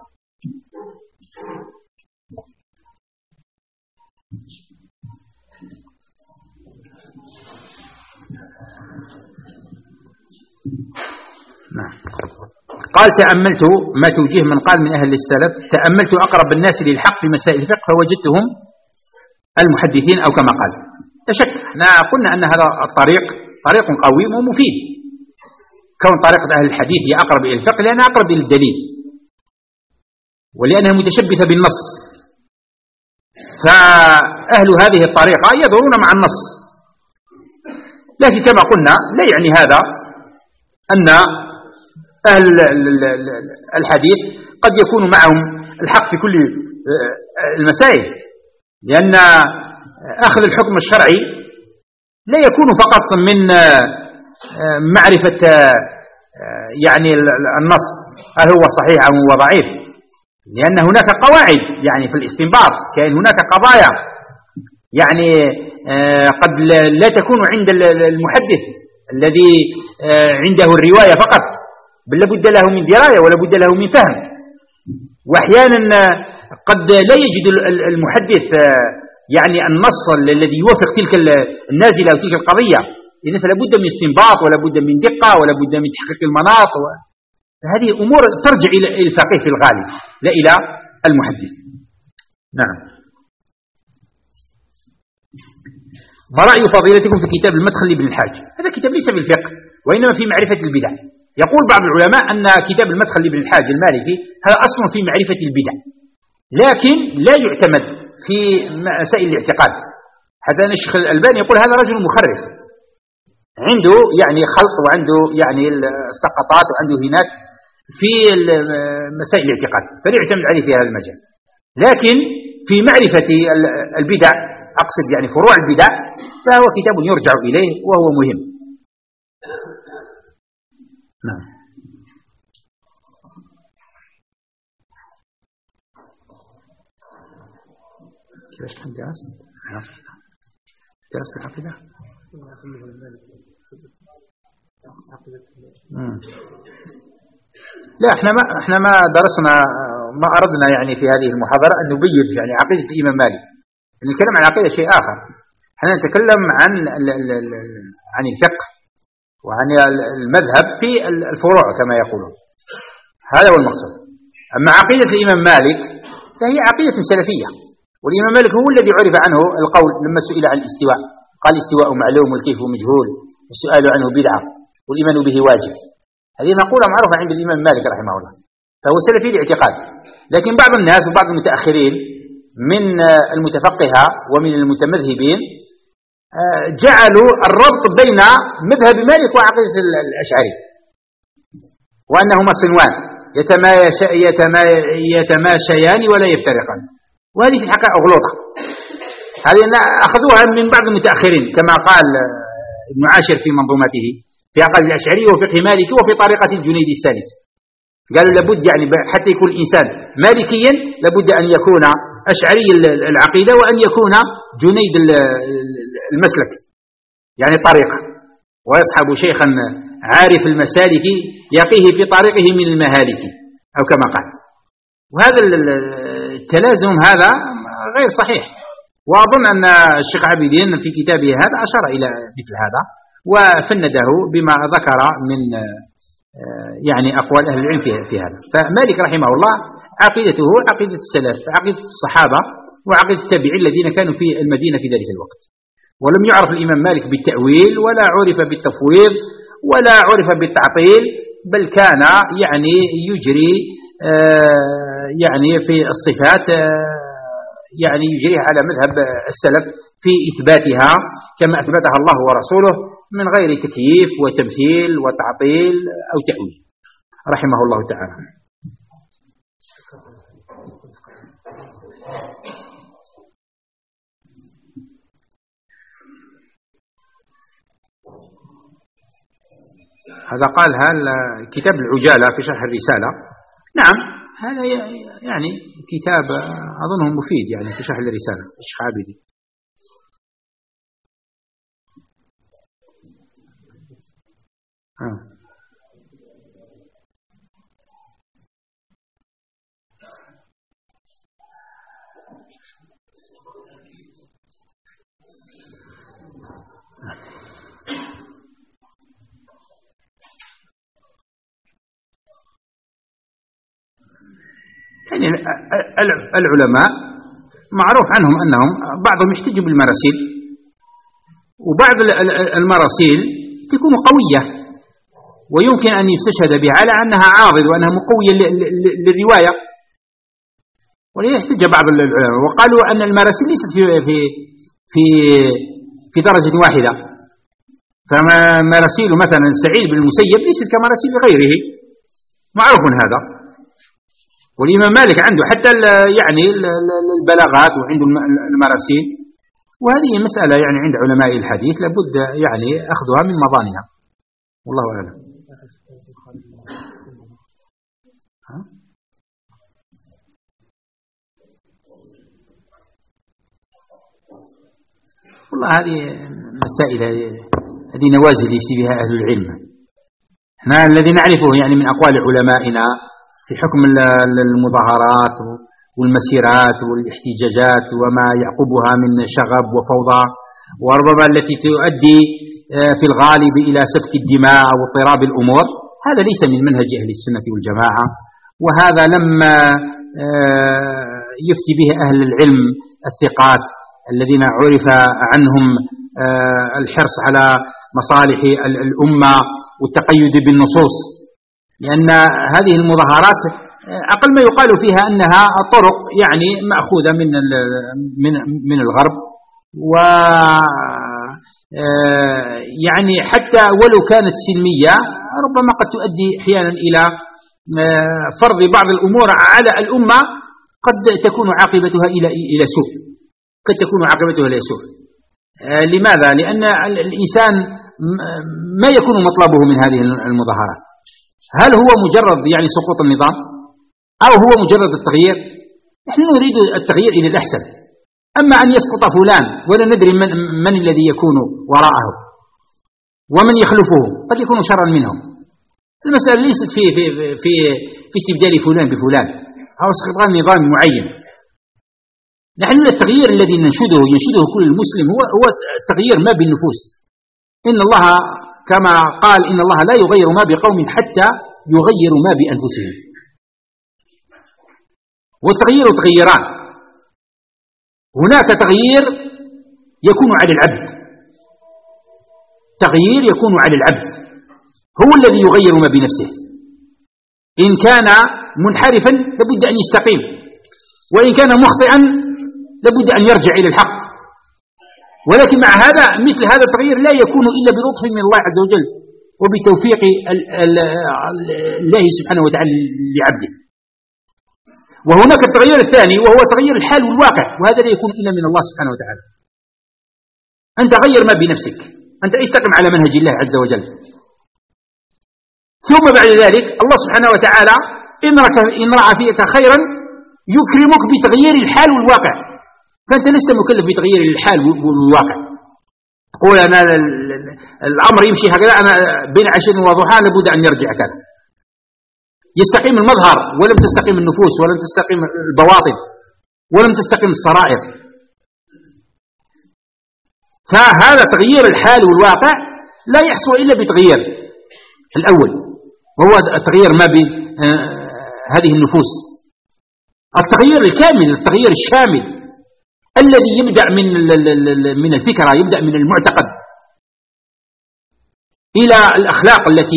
نعم. قال تأملت ما توجيه من قال من أهل السلف تأملت أقرب الناس للحق في مسائل الفقه فوجدتهم المحدثين أو كما قال. لا شك احنا قلنا أن هذا الطريق طريق قوي ومفيد، كون طريقة أهل الحديث هي أقرب إلى الفقه لأنها أقرب إلى الدليل ولأنها متشبثة بالنص، فأهل هذه الطريقة يدورون مع النص. لكن كما قلنا لا يعني هذا أن أهل الحديث قد يكون معهم الحق في كل المسائل، لأن أخذ الحكم الشرعي لا يكون فقط من معرفة يعني النص هل هو صحيح أو هو ضعيف، لأن هناك قواعد يعني في الاستنباط، كان هناك قضايا يعني قد لا تكون عند المحدث الذي عنده الرواية فقط، بل لابد له من دراية ولا بد له من فهم، وأحيانا قد لا يجد المحدث يعني النص الذي يوافق تلك النازلة أو تلك القضية، لأن فلا بد من استنباط ولا بد من دقة ولا بد من تحقيق المناط، هذه أمور ترجع إلى الفقيه في الغالب لا إلى المحدث. نعم. ما رأي فضيلتكم في كتاب المدخل لابن الحاج؟ هذا كتاب ليس في الفقه وإنما في معرفة البدع. يقول بعض العلماء أن كتاب المدخل لابن الحاج المالكي هذا أصل في معرفة البدع، لكن لا يعتمد في مسائل الاعتقاد. حتى أن الشيخ الألباني يقول هذا رجل مخرف عنده يعني خلط وعنده يعني السقطات وعنده هنات في مسائل الاعتقاد، فلا يعتمد عليه في هذا المجال. لكن في معرفة البدع أقصد يعني فروع البدع فهو كتاب يرجع إليه وهو مهم. نعم. كيف كان دراسة؟ دراسة العقيدة؟ لا احنا ما احنا ما درسنا، ما أردنا يعني في هذه المحاضرة أن نبين يعني عقيدة الإمام مالك. نتكلم عن عقيدة شيء آخر، احنا نتكلم عن عن الفقه وعن المذهب في الفروع كما يقولون، هذا هو المقصود. أما عقيدة الإمام مالك فهي عقيدة سلفية، والإمام مالك هو الذي عرف عنه القول لما سئل عن الاستواء قال الاستواء معلوم والكيف مجهول والسؤال عنه بدعة والإيمان به واجب. هذه مقولة معروفة عند الإمام مالك رحمه الله. فهو سلفي الاعتقاد. لكن بعض الناس وبعض المتأخرين من المتفقهة ومن المتمذهبين جعلوا الربط بين مذهب مالك وعقيدة الأشعري وأنهما صنوان يتماشيان ولا يفترقان، وهذه في الحقيقة أغلوطة. هذه أخذوها من بعض المتأخرين كما قال ابن عاشر في منظومته في عقيدة الأشعري وفقه مالك وفي طريقة الجنيد الثالث. قالوا لابد يعني حتى يكون الإنسان مالكيا لابد أن يكون أشعري العقيدة وأن يكون جنيد المسلك يعني الطريقة، ويصحب شيخا عارف المسالك يقيه في طريقه من المهالك أو كما قال. وهذا التلازم هذا غير صحيح، وأظن أن الشيخ عابدين في كتابه هذا أشار إلى مثل هذا وفنده بما ذكر من يعني أقوال أهل العلم في هذا. فمالك رحمه الله عقيدته عقيدة السلف، عقيدة الصحابة وعقيدة التابعين الذين كانوا في المدينة في ذلك الوقت. ولم يعرف الإمام مالك بالتأويل ولا عرف بالتفويض ولا عرف بالتعطيل، بل كان يعني يجري يعني في الصفات يعني يجريها على مذهب السلف في إثباتها كما أثبتها الله ورسوله من غير تكييف وتمثيل وتعطيل أو تأويل رحمه الله تعالى. هذا قال هل كتاب العجالة في شرح الرسالة؟ نعم، هذا يعني كتاب أظنه مفيد يعني في شرح الرسالة الشيخ عابدي. آه. يعني العلماء معروف عنهم أنهم بعضهم يحتج بالمراسيل، وبعض المراسيل تكون قوية ويمكن أن يستشهد بها على أنها عاضد وأنها مقوية للرواية، ولذا يحتج بعض العلماء وقالوا أن المراسيل ليست في في في في درجة واحدة. فمراسيل مثلا سعيد بن المسيب ليست كمراسيل غيره، معروف هذا. والإمام مالك عنده حتى يعني البلاغات وعنده المراسيل، وهذه مسألة يعني عند علماء الحديث لابد يعني أخذها من مظانها، والله أعلم. والله هذه مسائل، هذه نوازل يفتي بها أهل العلم. احنا الذي نعرفه يعني من أقوال علمائنا في حكم المظاهرات والمسيرات والاحتجاجات وما يعقبها من شغب وفوضى، وربما التي تؤدي في الغالب إلى سفك الدماء واضطراب الأمور، هذا ليس من منهج أهل السنة والجماعة، وهذا لما يفتي به أهل العلم الثقات الذين عرف عنهم الحرص على مصالح الأمة والتقيد بالنصوص، لأن هذه المظاهرات أقل ما يقال فيها أنها طرق يعني مأخوذة من من من الغرب، و يعني حتى ولو كانت سلمية ربما قد تؤدي أحيانا إلى فرض بعض الأمور على الأمة قد تكون عاقبتها إلى إلى سوء، قد تكون عاقبتها إلى سوء. لماذا؟ لأن الإنسان ما يكون مطلبه من هذه المظاهرات، هل هو مجرد يعني سقوط النظام أو هو مجرد التغيير؟ نحن نريد التغيير إلى الأحسن، أما أن يسقط فلان ولا ندري من, من الذي يكون وراءه ومن يخلفه قد يكون شرا منهم. المسألة ليست في في في في استبدال فلان بفلان أو اسقاط نظام معين. نحن التغيير الذي ننشده ينشده كل المسلم هو هو التغيير ما بالنفوس. إن الله كما قال إن الله لا يغير ما بقوم حتى يغيروا ما بأنفسهم. والتغيير تغييران، هناك تغيير يكون على العبد، تغيير يكون على العبد هو الذي يغير ما بنفسه. إن كان منحرفا لابد أن يستقيم، وإن كان مخطئا لابد أن يرجع إلى الحق. ولكن مع هذا مثل هذا التغيير لا يكون إلا بلطف من الله عز وجل وبتوفيق الله سبحانه وتعالى لعبده. وهناك التغيير الثاني وهو تغيير الحال والواقع، وهذا لا يكون إلا من الله سبحانه وتعالى. أنت غير ما بنفسك، أنت استقم على منهج الله عز وجل، ثم بعد ذلك الله سبحانه وتعالى إن رأى فيك خيرا يكرمك بتغيير الحال والواقع. فأنت لست مكلف بتغيير الحال والواقع. تقول أنا الأمر يمشي هكذا، أنا بين عشر وضحى لابد أن يرجع كذا. يستقيم المظهر ولم تستقيم النفوس، ولم تستقيم البواطن، ولم تستقيم السرائر. فهذا تغيير الحال والواقع لا يحصل إلا بتغيير الأول، وهو تغيير ما بين هذه النفوس، التغيير الكامل، التغيير الشامل الذي يبدأ من من الفكرة، يبدأ من المعتقد إلى الأخلاق التي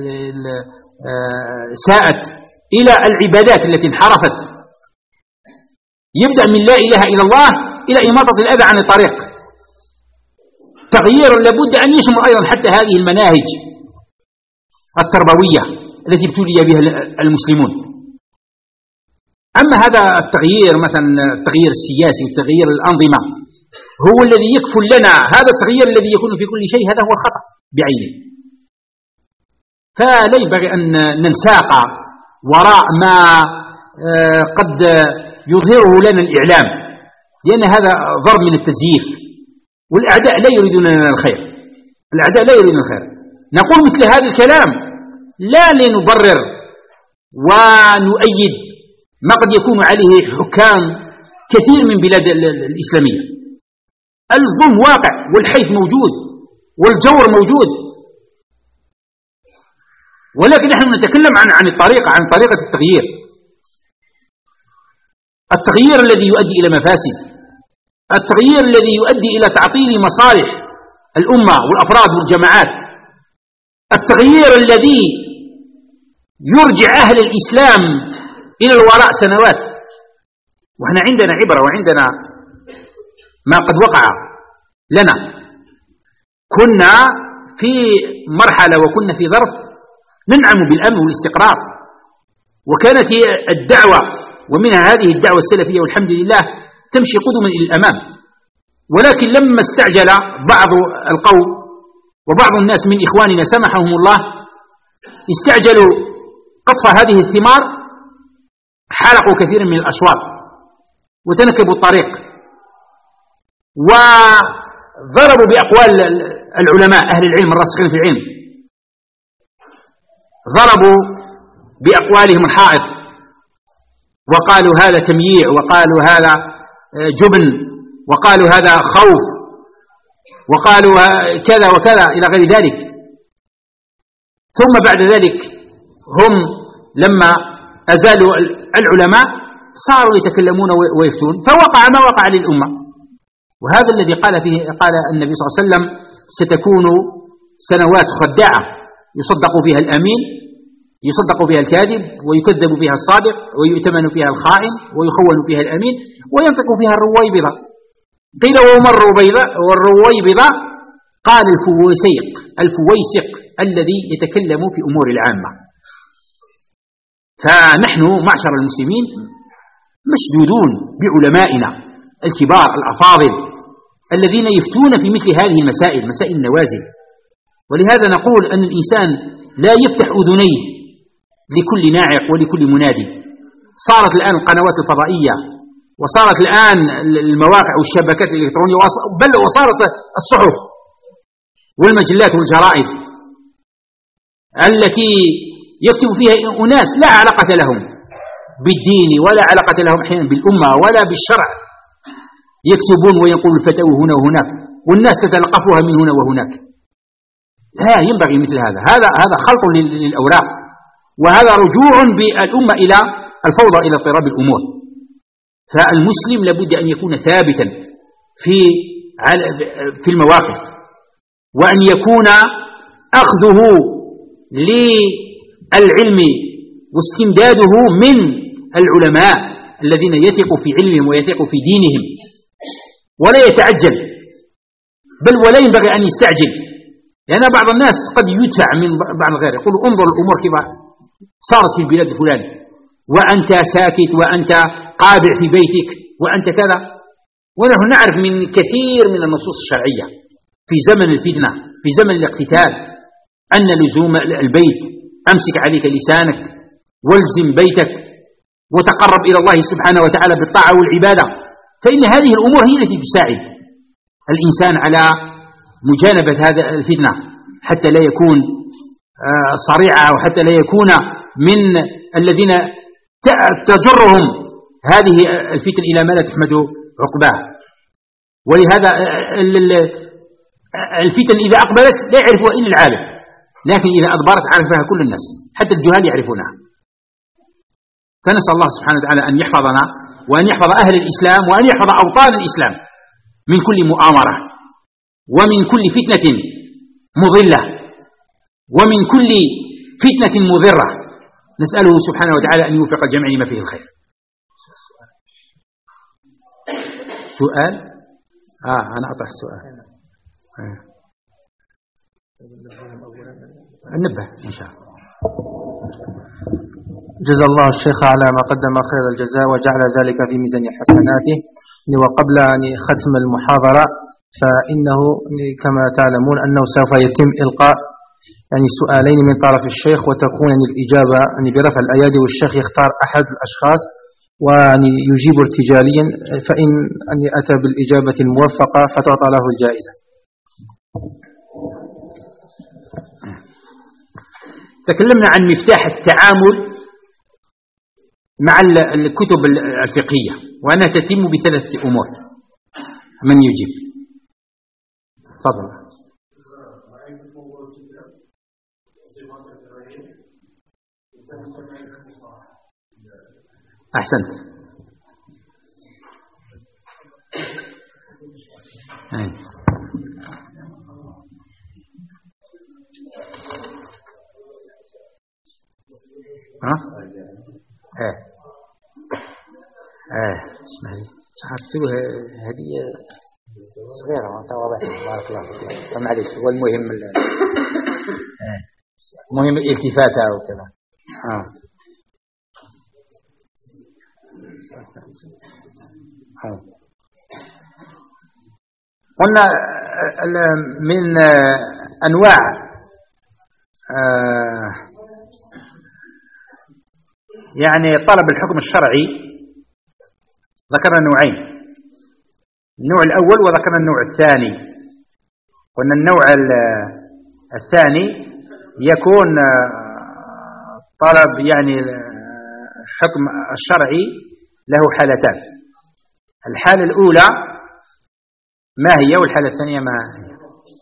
ساءت، إلى العبادات التي انحرفت، يبدأ من لا إله إلا الله إلى إماطة الأذى عن الطريق. تغيير لابد أن يشمل أيضا حتى هذه المناهج التربوية التي ابتلي بها المسلمون. أما هذا التغيير مثلا التغيير السياسي وتغيير الأنظمة هو الذي يكفل لنا، هذا التغيير الذي يكون في كل شيء هذا هو الخطأ بعينه. فلا ينبغي أن ننساق وراء ما قد يظهره لنا الإعلام، لأن هذا ضرب من التزييف، والأعداء لا يريدون لنا الخير، الأعداء لا يريدون الخير. نقول مثل هذا الكلام لا لنبرر ونؤيد ما قد يكون عليه حكام كثير من بلاد الإسلامية. الظلم واقع، والحيف موجود، والجور موجود، ولكن نحن نتكلم عن عن الطريقة، عن طريقة التغيير، التغيير الذي يؤدي إلى مفاسد، التغيير الذي يؤدي إلى تعطيل مصالح الأمة والأفراد والجماعات، التغيير الذي يرجع أهل الإسلام إلى الوراء سنوات. وإحنا عندنا عبرة وعندنا ما قد وقع لنا. كنا في مرحلة وكنا في ظرف ننعم بالأمن والاستقرار، وكانت الدعوة ومنها هذه الدعوة السلفية والحمد لله تمشي قدما إلى الأمام. ولكن لما استعجل بعض القوم وبعض الناس من إخواننا سمحهم الله استعجلوا قطف هذه الثمار، حرقوا كثيرا من الأشواط وتنكبوا الطريق، وضربوا بأقوال العلماء أهل العلم الراسخين في العلم، ضربوا بأقوالهم الحائط، وقالوا هذا تمييع، وقالوا هذا جبن، وقالوا هذا خوف، وقالوا كذا وكذا إلى غير ذلك. ثم بعد ذلك هم لما أزالوا العلماء صاروا يتكلمون ويفتون، فوقع ما وقع للأمة. وهذا الذي قال فيه قال النبي صلى الله عليه وسلم ستكون سنوات خداعة يصدق فيها الأمين، يصدق فيها الكاذب، ويكذب فيها الصادق، ويؤتمن فيها الخائن، ويخون فيها الأمين، وينطق فيها الرويبضة. قيل وما الرويبضة؟ قال الفويسيق، الفويسق الذي يتكلم في أمور العامة. فنحن معشر المسلمين مشدودون بعلمائنا الكبار الأفاضل الذين يفتون في مثل هذه المسائل، مسائل النوازل. ولهذا نقول أن الإنسان لا يفتح أذنيه لكل ناعق ولكل منادي. صارت الآن القنوات الفضائية، وصارت الآن المواقع والشبكات الإلكترونية، بل وصارت الصحف والمجلات والجرائد التي يكتب فيها أناس لا علاقة لهم بالدين ولا علاقة لهم أحيانا بالأمة ولا بالشرع، يكتبون وينقلوا الفتاوى هنا وهناك، والناس تتلقفها من هنا وهناك. لا ينبغي مثل هذا، هذا هذا خلط للأوراق، وهذا رجوع بالأمة إلى الفوضى، إلى اضطراب الأمور. فالمسلم لابد أن يكون ثابتا في في المواقف، وأن يكون أخذه للعلم واستمداده من العلماء الذين يثق في علمهم ويثق في دينهم، ولا يتعجل، بل ولا ينبغي أن يستعجل، لأن بعض الناس قد يدفع من بعض غيره يقول انظر الأمور كيف صارت في البلاد الفلاني وأنت ساكت وأنت قابع في بيتك وأنت كذا. ونحن نعرف من كثير من النصوص الشرعية في زمن الفتنة في زمن الاقتتال أن لزوم البيت، أمسك عليك لسانك والزم بيتك وتقرب إلى الله سبحانه وتعالى بالطاعة والعبادة، فإن هذه الأمور هي التي تساعد الإنسان على مجانبة هذا الفتنة حتى لا يكون صريعة وحتى لا يكون من الذين تجرهم هذه الفتن إلى ما لا تحمد عقباه. ولهذا الفتن إذا أقبلت لا يعرفها إلا العالم، لكن إذا أدبرت عرفها كل الناس حتى الجهال يعرفونها. فنسأل الله سبحانه وتعالى أن يحفظنا وأن يحفظ أهل الإسلام وأن يحفظ أوطان الإسلام من كل مؤامرة ومن كل فتنة مضلة ومن كل فتنة مضرة. نسأله سبحانه وتعالى أن يوفق الجميع لما فيه الخير. سؤال؟ آه أنا أطرح السؤال. آه. النبه إن شاء الله. جزا الله الشيخ على ما قدم خير الجزاء وجعل ذلك في ميزان حسناته. وقبل أن ختم المحاضرة فإنه كما تعلمون أنه سوف يتم إلقاء يعني سؤالين من طرف الشيخ، وتكون يعني الإجابة يعني برفع الأيادي، والشيخ يختار أحد الأشخاص ويعني يجيب ارتجاليا، فإن يعني أتى بالإجابة الموفقة فتعطى له الجائزة. تكلمنا عن مفتاح التعامل مع الكتب الفقهية وأنها تتم بثلاثة أمور. من يجيب؟ تفضل. أحسنت. أي. ها؟ ايه ايه اسمع لي صحت له هدية صغيرة وانت واضح بارك الله فيك. فمعليش هو المهم ايه مهم الالتفاتة وكذا. اه قلنا من أنواع يعني طلب الحكم الشرعي ذكرنا نوعين، النوع الأول وذكرنا النوع الثاني. قلنا النوع الثاني يكون طلب يعني الحكم الشرعي له حالتان، الحالة الأولى ما هي والحالة الثانية ما هي؟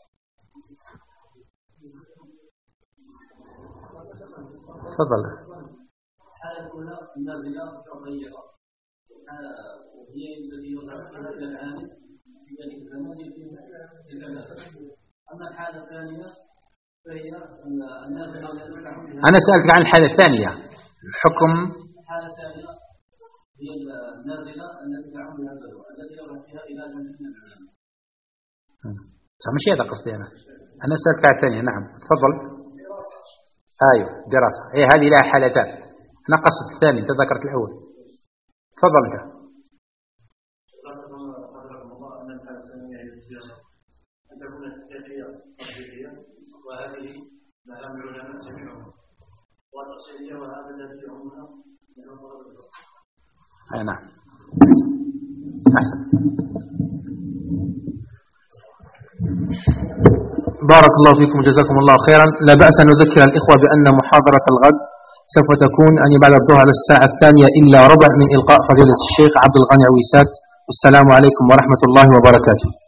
تفضل. الحالة الأولى النازلة شرعية، وهي الذي يضعف إلى العالم في ذلك الزمان يتم. أما الحالة الثانية فهي النازلة التي تحكم بها. أنا سألتك عن الحالة الثانية الحكم. الحالة الثانية هي النازلة التي تحكم بها البلوى التي يضعف فيها إلى جميع العالم. صح مش هذا قصدي أنا. أنا سألتك عن الثانية. نعم تفضل. أيوه دراسة. إيه هذه لها حالتان. أنا قصد الثاني أنت ذكرت الأول. تفضل أنت. أن تكون التحقيقية تحقيقية وهذه مهام العلماء جميعهم، والتفصيلية وهذا الذي يهمنا من الضرب البصر. أي نعم. أحسن. بارك الله فيكم وجزاكم الله خيرا. لا بأس أن نذكر الإخوة بأن محاضرة الغد سوف تكون يعني بعد الظهر على الساعة الثانية إلا ربع من إلقاء فضيلة الشيخ عبد الغني عويسات. والسلام عليكم ورحمة الله وبركاته.